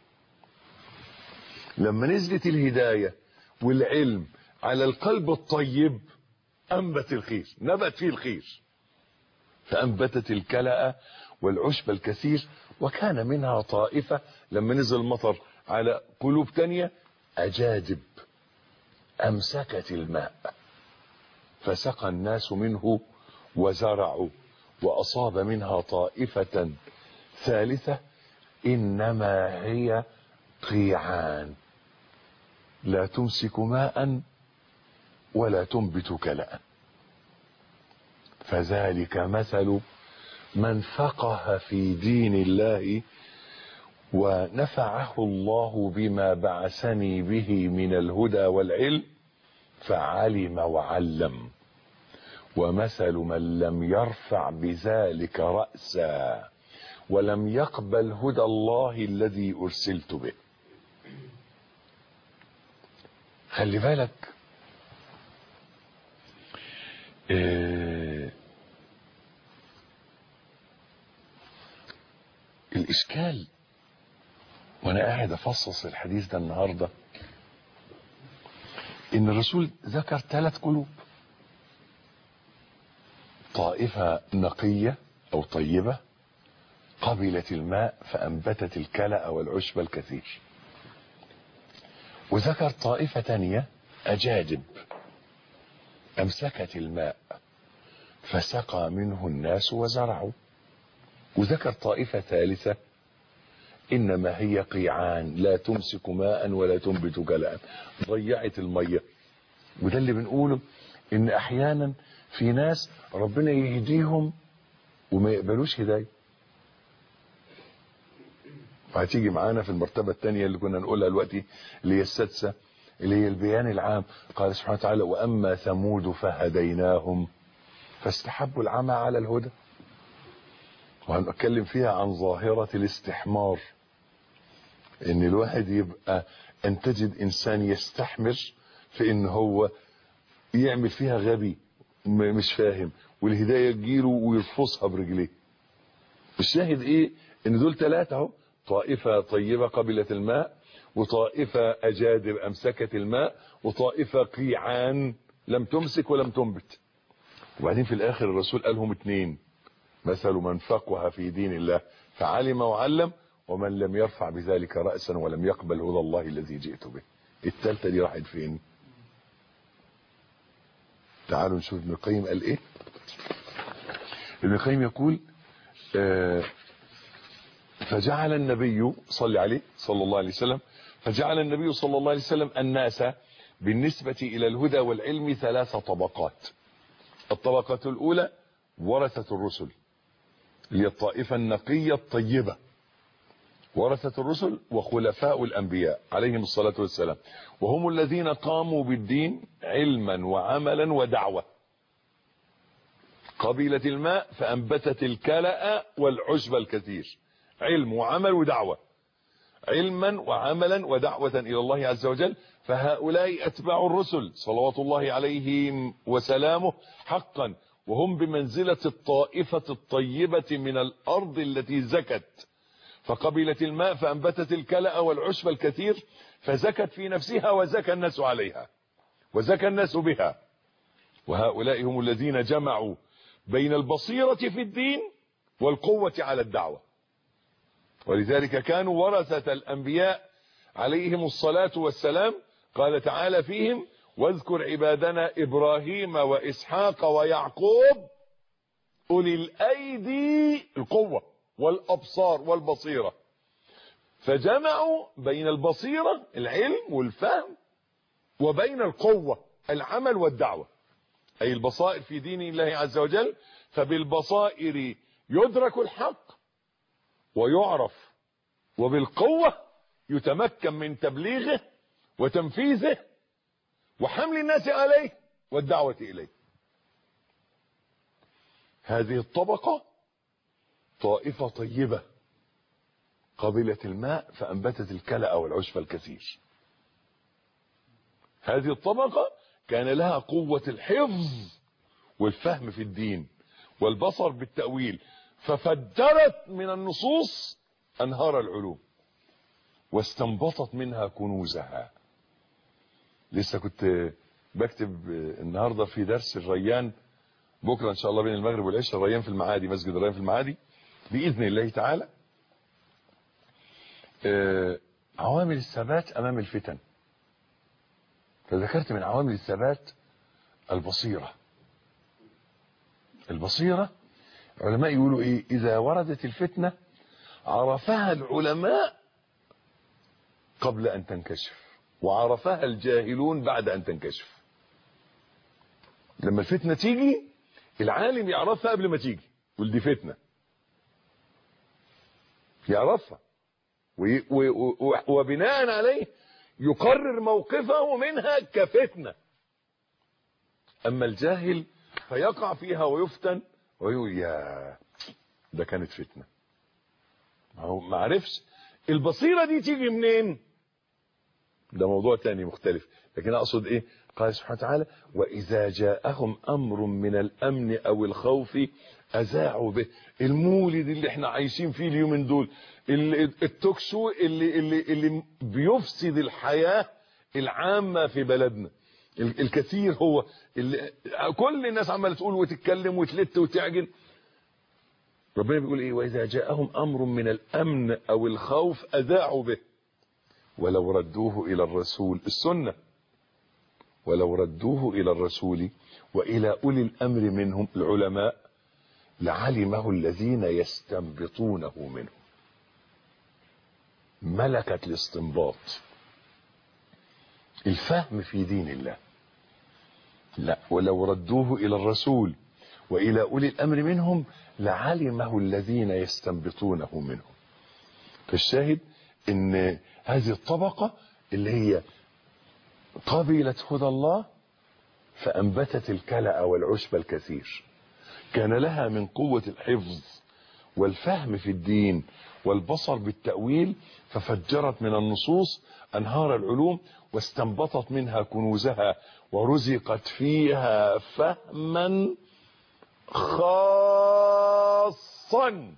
لما نزلت الهداية والعلم على القلب الطيب أنبت الخير، نبت فيه الخير، فأنبتت الكلأ والعشب الكثير. وكان منها طائفة لما نزل المطر على قلوب تانية أجادب أمسكت الماء فسقى الناس منه وزرعوا. وأصاب منها طائفة ثالثة إنما هي قيعان لا تمسك ماء ولا تنبت كلأ. فذلك مثل من فقه في دين الله ونفعه الله بما بعثني به من الهدى والعلم فعلم وعلم. ومثل من لم يرفع بذلك رأسا ولم يقبل هدى الله الذي أرسلت به. خلي بالك الإشكال وأنا قاعد أفصص الحديث ده النهاردة إن الرسول ذكر 3 قلوب: طائفة نقية أو طيبة قبلت الماء فأنبتت الكلأ والعشب الكثير، وذكر طائفة تانية أجادب أمسكت الماء فسقى منه الناس وزرعوا، وذكر طائفة ثالثة إنما هي قيعان لا تمسك ماء ولا تنبت كلأ، ضيعت المية. وده اللي بنقوله إن أحيانا في ناس ربنا يهديهم وما يقبلوش هداية. وهتيجي معانا في المرتبة الثانية اللي كنا نقولها دلوقتي اللي هي السادسة اللي هي البيان العام. قال سبحانه وتعالى وأما ثمود فهديناهم فاستحبوا العمى على الهدى. وهنتكلم فيها عن ظاهرة الاستحمار، ان الواحد يبقى ان تجد انسان يستحمر في ان هو يعمل فيها غبي مش فاهم والهداية تجيله ويرفصها برجليه. الشاهد ايه؟ ان دول 3 اهو: طائفة طيبة قبلت الماء، وطائفة اجادب امسكت الماء، وطائفة قيعان لم تمسك ولم تنبت. وبعدين في الاخر الرسول قالهم 2: مثل من فقه في دين الله فعلم وعلم ومن لم يرفع بذلك رأسا ولم يقبل هدى الله الذي جئت به. الثالثة دي راحت فين؟ تعالوا نشوف ابن القيم قال ايه. ابن القيم يقول فجعل النبي صلى عليه صلى الله عليه وسلم فجعل النبي صلى الله عليه وسلم الناس بالنسبة إلى الهدى والعلم 3 طبقات. الطبقة الأولى ورثة الرسل اللي هي الطائفة النقية الطيبة، ورثة الرسل وخلفاء الأنبياء عليهم الصلاة والسلام، وهم الذين قاموا بالدين علما وعملا ودعوة. قبيلة الماء فأنبتت الكلأ والعشب الكثير، علم وعمل ودعوة، علما وعملا ودعوة إلى الله عز وجل. فهؤلاء أتباع الرسل صلوات الله عليهم وسلامه حقا، وهم بمنزلة الطائفة الطيبة من الأرض التي زكت. فقبلت الماء فأنبتت الكلأ والعشب الكثير فزكت في نفسها وزكى الناس عليها وزكى الناس بها. وهؤلاء هم الذين جمعوا بين البصيرة في الدين والقوة على الدعوة. ولذلك كانوا ورثة الأنبياء عليهم الصلاة والسلام. قال تعالى فيهم واذكر عبادنا إبراهيم وإسحاق ويعقوب أولي الأيدي، القوة والأبصار والبصيرة. فجمعوا بين البصيرة العلم والفهم وبين القوة العمل والدعوة، أي البصائر في دين الله عز وجل. فبالبصائر يدرك الحق ويعرف، وبالقوة يتمكن من تبليغه وتنفيذه وحمل الناس عليه والدعوة إليه. هذه الطبقة طائفة طيبة قبلت الماء فأنبتت الكلأ والعشب الكثير. هذه الطبقة كان لها قوة الحفظ والفهم في الدين والبصر بالتأويل، ففجرت من النصوص أنهار العلوم واستنبطت منها كنوزها. لسه كنت بكتب النهاردة في درس الريان، بكرة إن شاء الله بين المغرب والعشاء، الريان في المعادي، مسجد الريان في المعادي بإذن الله تعالى. عوامل الثبات أمام الفتن. فذكرت من عوامل الثبات البصيرة. البصيرة علماء يقولوا إيه؟ إذا وردت الفتنة عرفها العلماء قبل أن تنكشف، وعرفها الجاهلون بعد أن تنكشف. لما الفتنة تيجي العالم يعرفها قبل ما تيجي، يقول دي فتنة، يعرفها وبناء عليه يقرر موقفه منها كفتنة. أما الجاهل فيقع فيها ويفتن ويقول يا ده كانت فتنة، ما عرفش. البصيرة دي تيجي منين؟ ده موضوع تاني مختلف، لكن أقصد إيه؟ قال سبحانه وتعالى وإذا جاءهم أمر من الأمن أو الخوف أذاعوا به. المولد اللي احنا عايشين فيه اليومين دول، التوكشو اللي بيفسد الحياة العامة في بلدنا الكثير، هو اللي كل الناس عمالة تقول وتتكلم وتلت وتعجن. ربنا بيقول ايه؟ وإذا جاءهم أمر من الأمن أو الخوف أذاعوا به ولو ردوه إلى الرسول، السنة، ولو ردوه إلى الرسول وإلى أولي الأمر منهم العلماء لعلمه الذين يستنبطونه منه. ملكة الاستنباط، الفهم في دين الله. لا، ولو ردوه إلى الرسول وإلى أولي الأمر منهم لعلمه الذين يستنبطونه منه. فالشاهد إن هذه الطبقة اللي هي قبلت هدى الله فأنبتت الكلأ والعشب الكثير، كان لها من قوة الحفظ والفهم في الدين والبصر بالتأويل، ففجرت من النصوص أنهار العلوم واستنبطت منها كنوزها ورزقت فيها فهما خاصا.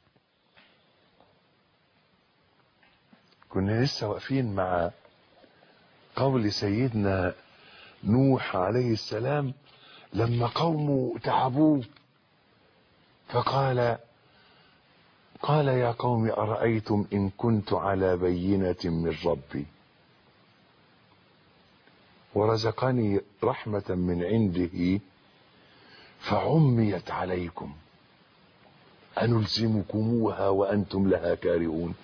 كنا لسه واقفين مع قول سيدنا نوح عليه السلام لما قومه تعبوه فقال يا قوم أرأيتم إن كنت على بينة من ربي ورزقني رحمة من عنده فعميت عليكم أنلزمكموها وأنتم لها كارهون.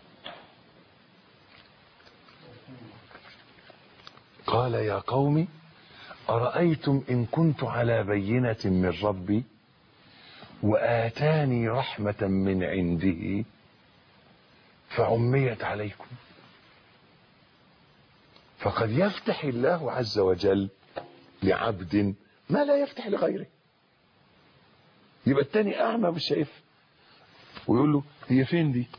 قال يا قوم أرأيتم إن كنت على بينة من ربي وآتاني رحمة من عنده فعميت عليكم. فقد يفتح الله عز وجل لعبد ما لا يفتح لغيره، يبقى التاني أعمى مش شايف ويقول له هي فين دي؟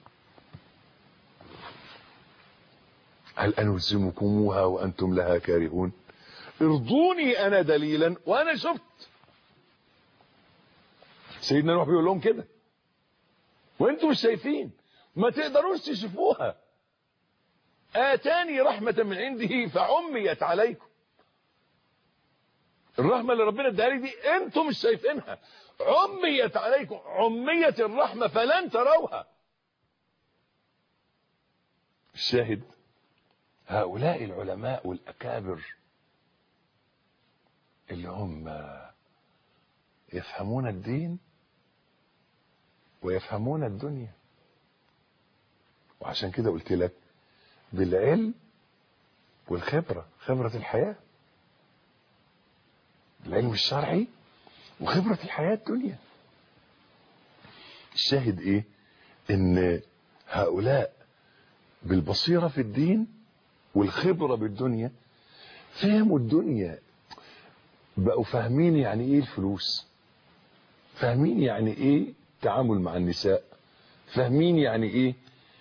هل أنلزمكموها وأنتم لها كارهون؟ ارضوني أنا دليلا وأنا شفت. سيدنا نوح بيقول لهم كده وانتم مش شايفين، ما تقدروش تشوفوها. آتاني رحمة من عنده فعميت عليكم. الرحمة اللي ربنا اداها لي دي انتم مش شايفينها، عميت عليكم، عميت الرحمة فلن تروها. الشاهد هؤلاء العلماء والأكابر اللي هم يفهمون الدين ويفهمون الدنيا. وعشان كده قلت لك بالعلم والخبرة، خبرة الحياة، العلم الشرعي وخبرة الحياة الدنيا. الشاهد ايه؟ ان هؤلاء بالبصيرة في الدين والخبرة بالدنيا فهموا الدنيا، بقوا فاهمين يعني ايه الفلوس، فاهمين يعني ايه التعامل مع النساء، فاهمين يعني ايه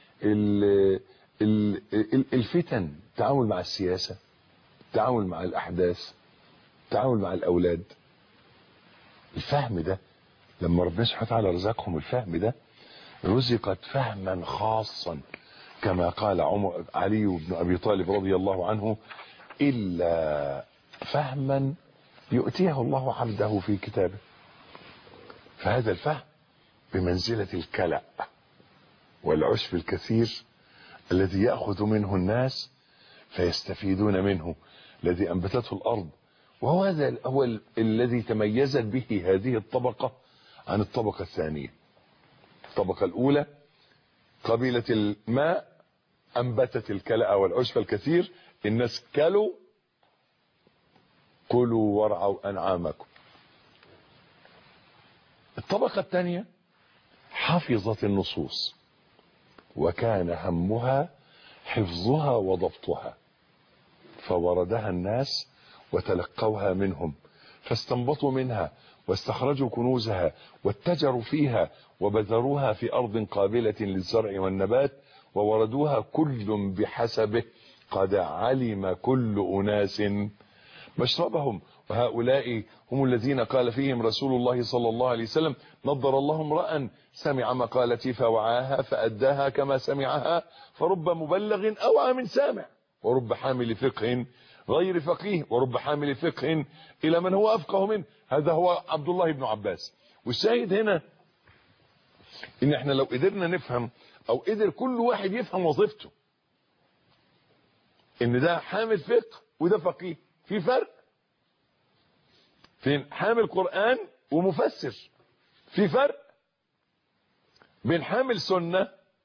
الفتن، التعامل مع السياسة، التعامل مع الأحداث، التعامل مع الأولاد. الفهم ده لما ربنا سبحانه وتعالى رزقهم الفهم ده، رزقت فهما خاصا كما قال علي بن أبي طالب رضي الله عنه: إلا فهما يؤتيه الله عبده في كتابه. فهذا الفهم بمنزلة الكلأ والعشب الكثير الذي يأخذ منه الناس فيستفيدون منه، الذي أنبتته الأرض. وهو هذا هو الذي تميزت به هذه الطبقة عن الطبقة الثانية. الطبقة الأولى قبيلة الماء أنبتت الكلأ والعشب الكثير، الناس كلوا وارعوا أنعامكم. الطبقة الثانية حفظت النصوص وكان همها حفظها وضبطها، فوردها الناس وتلقوها منهم فاستنبطوا منها واستخرجوا كنوزها واتجروا فيها وبذروها في أرض قابلة للزرع والنبات ووردوها كل بحسبه، قد علم كل أناس مشربهم. وهؤلاء هم الذين قال فيهم رسول الله صلى الله عليه وسلم: نضر الله امرأ سمع مقالتي فوعاها فأداها كما سمعها، فرب مبلغ أوعى من سامع، ورب حامل فقه غير فقيه، ورب حامل فقه إلى من هو أفقه منه. هذا هو عبد الله بن عباس. والشاهد هنا إن احنا لو قدرنا نفهم، أو قدر كل واحد يفهم وظيفته، إن ده حامل فقه وده فقيه، في فرق. فين حامل قرآن ومفسر، في فرق. بين حامل سنة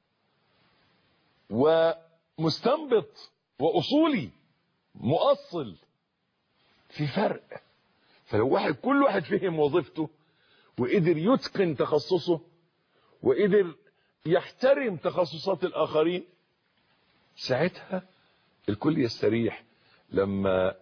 ومستنبط وأصولي مؤصل، في فرق. فلو كل واحد فهم وظيفته وقدر يتقن تخصصه وقدر يحترم تخصصات الآخرين، ساعتها الكل يستريح. لما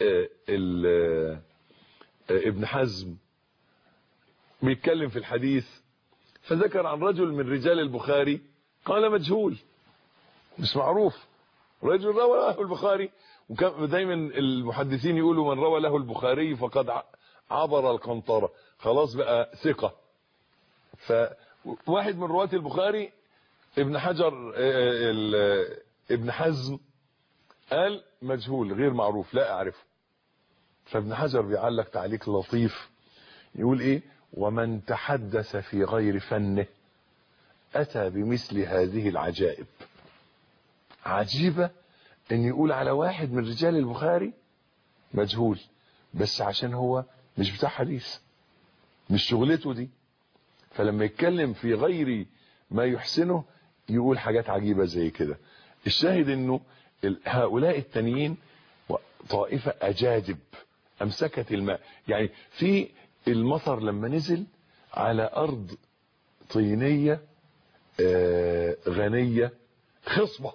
ابن حزم بيتكلم في الحديث فذكر عن رجل من رجال البخاري قال مجهول مش معروف، رجل روى له البخاري، وكان دايما المحدثين يقولوا من روى له البخاري فقد عبر القنطرة، خلاص بقى ثقة. فواحد من رواة البخاري ابن حزم قال مجهول غير معروف لا أعرفه. فابن حجر بيعلق تعليق لطيف يقول ايه: ومن تحدث في غير فنه اتى بمثل هذه العجائب. عجيبة ان يقول على واحد من رجال البخاري مجهول، بس عشان هو مش بتاع حديث، مش شغلته دي، فلما يتكلم في غير ما يحسنه يقول حاجات عجيبة زي كده. الشاهد انه هؤلاء التانيين طائفة اجادب امسكت الماء. يعني في المطر لما نزل على ارض طينية غنية خصبة،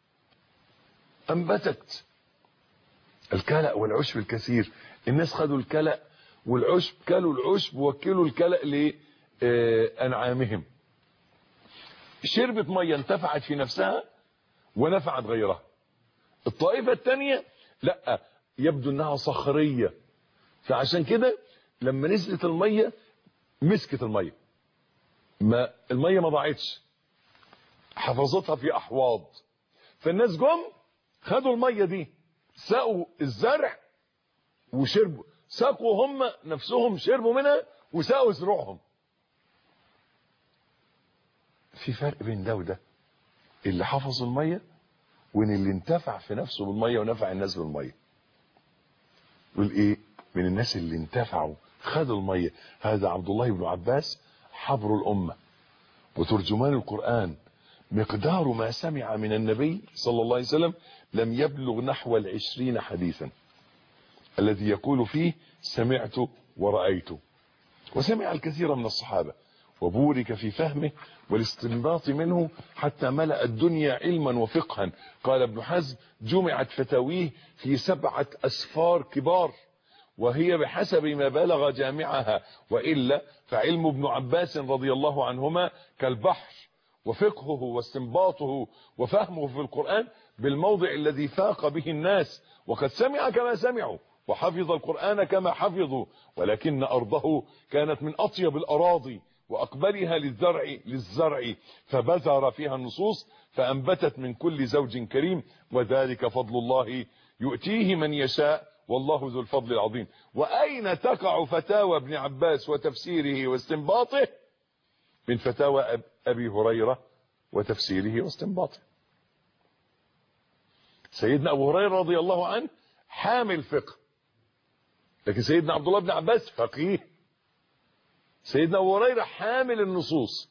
انبتت الكلأ والعشب الكثير. الناس خدوا الكلأ والعشب، كلوا العشب وكلوا الكلأ لأنعامهم. شربت مية انتفعت في نفسها ونفعت غيرها. الطائفة الثانية لا، يبدو انها صخرية، فعشان كده لما نزلت المية مسكت المية، المية ما ضاعتش، حفظتها في احواض. فالناس جم خدوا المية دي سقوا الزرع وشربوا، سقوا هم نفسهم شربوا منها وسقوا زروعهم. في فرق بين ده وده، اللي حفظ المية وان اللي انتفع في نفسه بالمية ونفع الناس بالمية. يقول ايه؟ من الناس اللي انتفعوا خدوا المية هذا عبد الله بن عباس حبر الأمة وترجمان القرآن. مقدار ما سمع من النبي صلى الله عليه وسلم لم يبلغ نحو 20 حديثا، الذي يقول فيه سمعت ورأيت. وسمع الكثير من الصحابة وبورك في فهمه والاستنباط منه حتى ملأ الدنيا علما وفقها. قال ابن حزم: جمعت فتاويه في 7 أسفار كبار، وهي بحسب ما بلغ جامعها، وإلا فعلم ابن عباس رضي الله عنهما كالبحر، وفقهه واستنباطه وفهمه في القرآن بالموضع الذي فاق به الناس، وقد سمع كما سمعوا وحفظ القرآن كما حفظوا، ولكن أرضه كانت من أطيب الأراضي وأقبلها للزرع فبذر فيها النصوص فأنبتت من كل زوج كريم، وذلك فضل الله يؤتيه من يشاء والله ذو الفضل العظيم. وأين تقع فتاوى ابن عباس وتفسيره واستنباطه؟ من فتاوى أبي هريرة وتفسيره واستنباطه. سيدنا أبو هريرة رضي الله عنه حامل فقه، لكن سيدنا عبد الله بن عباس فقيه. سيدنا أبو هريرة حامل النصوص،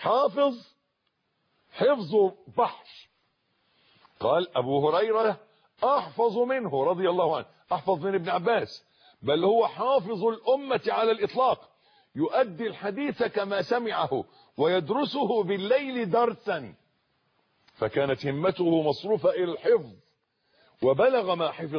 حفظه بحر. قال أبو هريرة أحفظ منه رضي الله عنه، أحفظ من ابن عباس، بل هو حافظ الأمة على الإطلاق، يؤدي الحديث كما سمعه ويدرسه بالليل درسا، فكانت همته مصروفة إلى الحفظ، وبلغ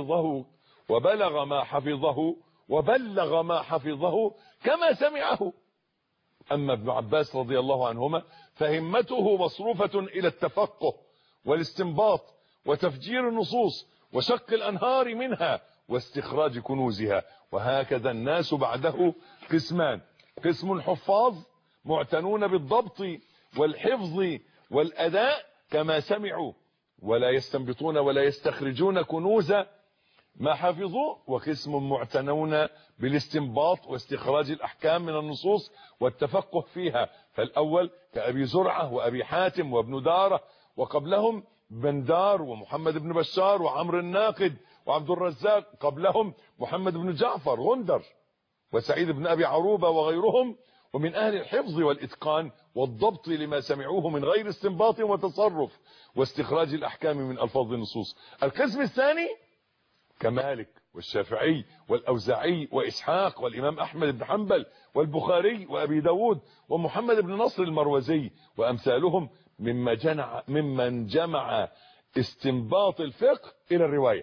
ما حفظه كما سمعه. أما ابن عباس رضي الله عنهما فهمته مصروفة إلى التفقه والاستنباط وتفجير النصوص وشق الأنهار منها واستخراج كنوزها. وهكذا الناس بعده قسمان: قسم حفاظ معتنون بالضبط والحفظ والأداء كما سمعوا ولا يستنبطون ولا يستخرجون كنوز ما حفظوا، وقسم معتنون بالاستنباط واستخراج الأحكام من النصوص والتفقه فيها، فالأول كأبي زرعة وأبي حاتم وابن دارة، وقبلهم بندار ومحمد بن بشار وعمر الناقد وعبد الرزاق، قبلهم محمد بن جعفر غندر وسعيد بن أبي عروبة وغيرهم، ومن أهل الحفظ والإتقان والضبط لما سمعوه من غير استنباط وتصرف واستخراج الأحكام من ألفاظ النصوص. القسم الثاني كمالك والشافعي والأوزاعي وإسحاق والإمام أحمد بن حنبل والبخاري وأبي داود ومحمد بن نصر المروزي وأمثالهم ممن جمع استنباط الفقه إلى الرواية.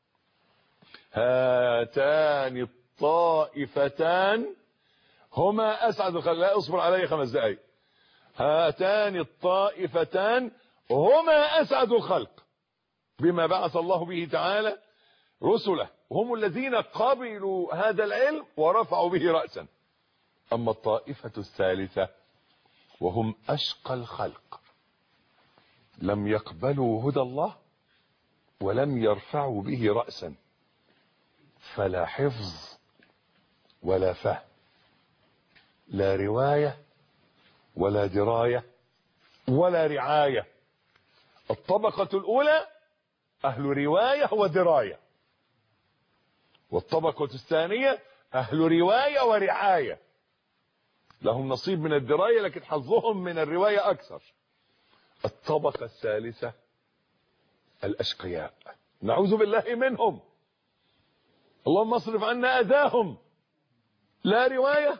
هاتان الطائفتان هما أسعد الخلق. لا أصبر علي 5 دقائق. هاتان الطائفتان هما أسعد الخلق بما بعث الله به تعالى رسله، هم الذين قبلوا هذا العلم ورفعوا به رأسا. أما الطائفة الثالثة وهم أشقى الخلق، لم يقبلوا هدى الله ولم يرفعوا به رأسا، فلا حفظ ولا فهم، لا رواية ولا دراية ولا رعاية. الطبقة الأولى أهل رواية ودراية، والطبقة الثانية أهل رواية ورعاية، لهم نصيب من الدراية لكن حظهم من الرواية أكثر. الطبقة الثالثة الأشقياء، نعوذ بالله منهم، اللهم اصرف عنا أذاهم، لا رواية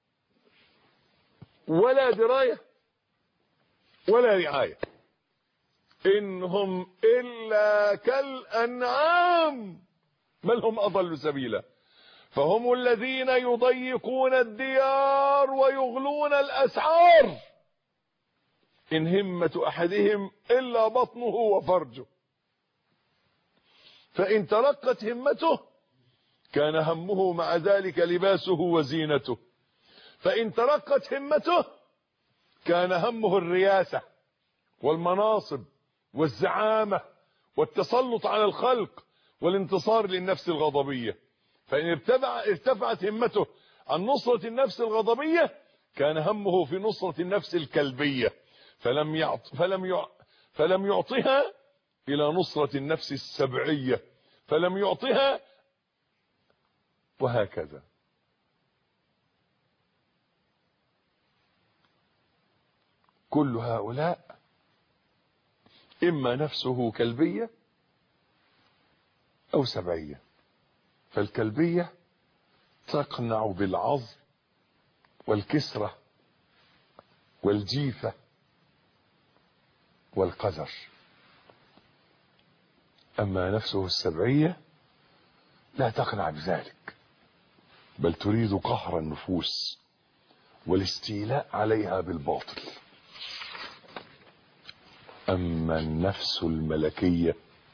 ولا دراية ولا رعاية، إنهم إلا كالأنعام بل هم أضل سبيلا. فهم الذين يضيقون الديار ويغلون الأسعار، إن همة أحدهم إلا بطنه وفرجه، فإن ترقت همته كان همه مع ذلك لباسه وزينته، فإن ترقت همته كان همه الرياسة والمناصب والزعامة والتسلط على الخلق والانتصار للنفس الغضبية. فإن ارتفعت همته عن نصرة النفس الغضبية كان همه في نصرة النفس الكلبية، فلم يعطها إلى نصرة النفس السبعية، فلم يعطها، وهكذا. كل هؤلاء إما نفسه كلبية أو سبعية. فالكلبية تقنع بالعظم والكسرة والجيفة والقذر، أما نفسه السبعية لا تقنع بذلك، بل تريد قهر النفوس والاستيلاء عليها بالباطل. أما النفس الملكية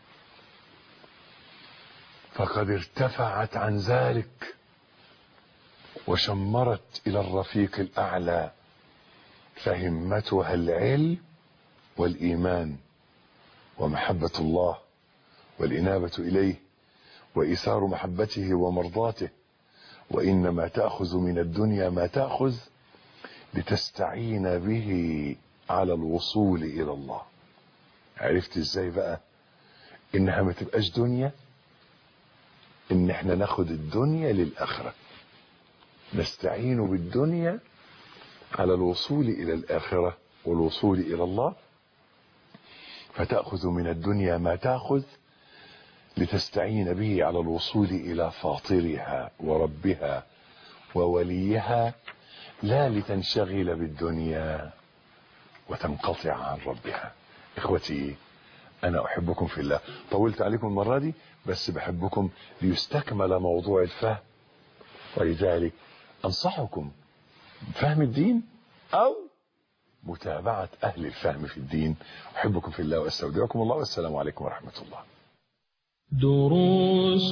فقد ارتفعت عن ذلك وشمرت إلى الرفيق الأعلى، فهمتها العلم والإيمان ومحبة الله والإنابة إليه وإيثار محبته ومرضاته. وإنما تأخذ من الدنيا ما تأخذ لتستعين به على الوصول إلى الله. عرفت إزاي بقى إنها ما تبقاش دنيا؟ إن إحنا ناخد الدنيا للآخرة، نستعين بالدنيا على الوصول إلى الآخرة والوصول إلى الله. فتأخذ من الدنيا ما تأخذ لتستعين به على الوصول إلى فاطرها وربها ووليها، لا لتنشغل بالدنيا وتنقطع عن ربها. إخوتي أنا أحبكم في الله. طولت عليكم المرة دي بس بحبكم ليستكمل موضوع الفهم، ولذلك أنصحكم بفهم الدين أو متابعة أهل الفهم في الدين. أحبكم في الله وأستودعكم الله، والسلام عليكم ورحمة الله. دروس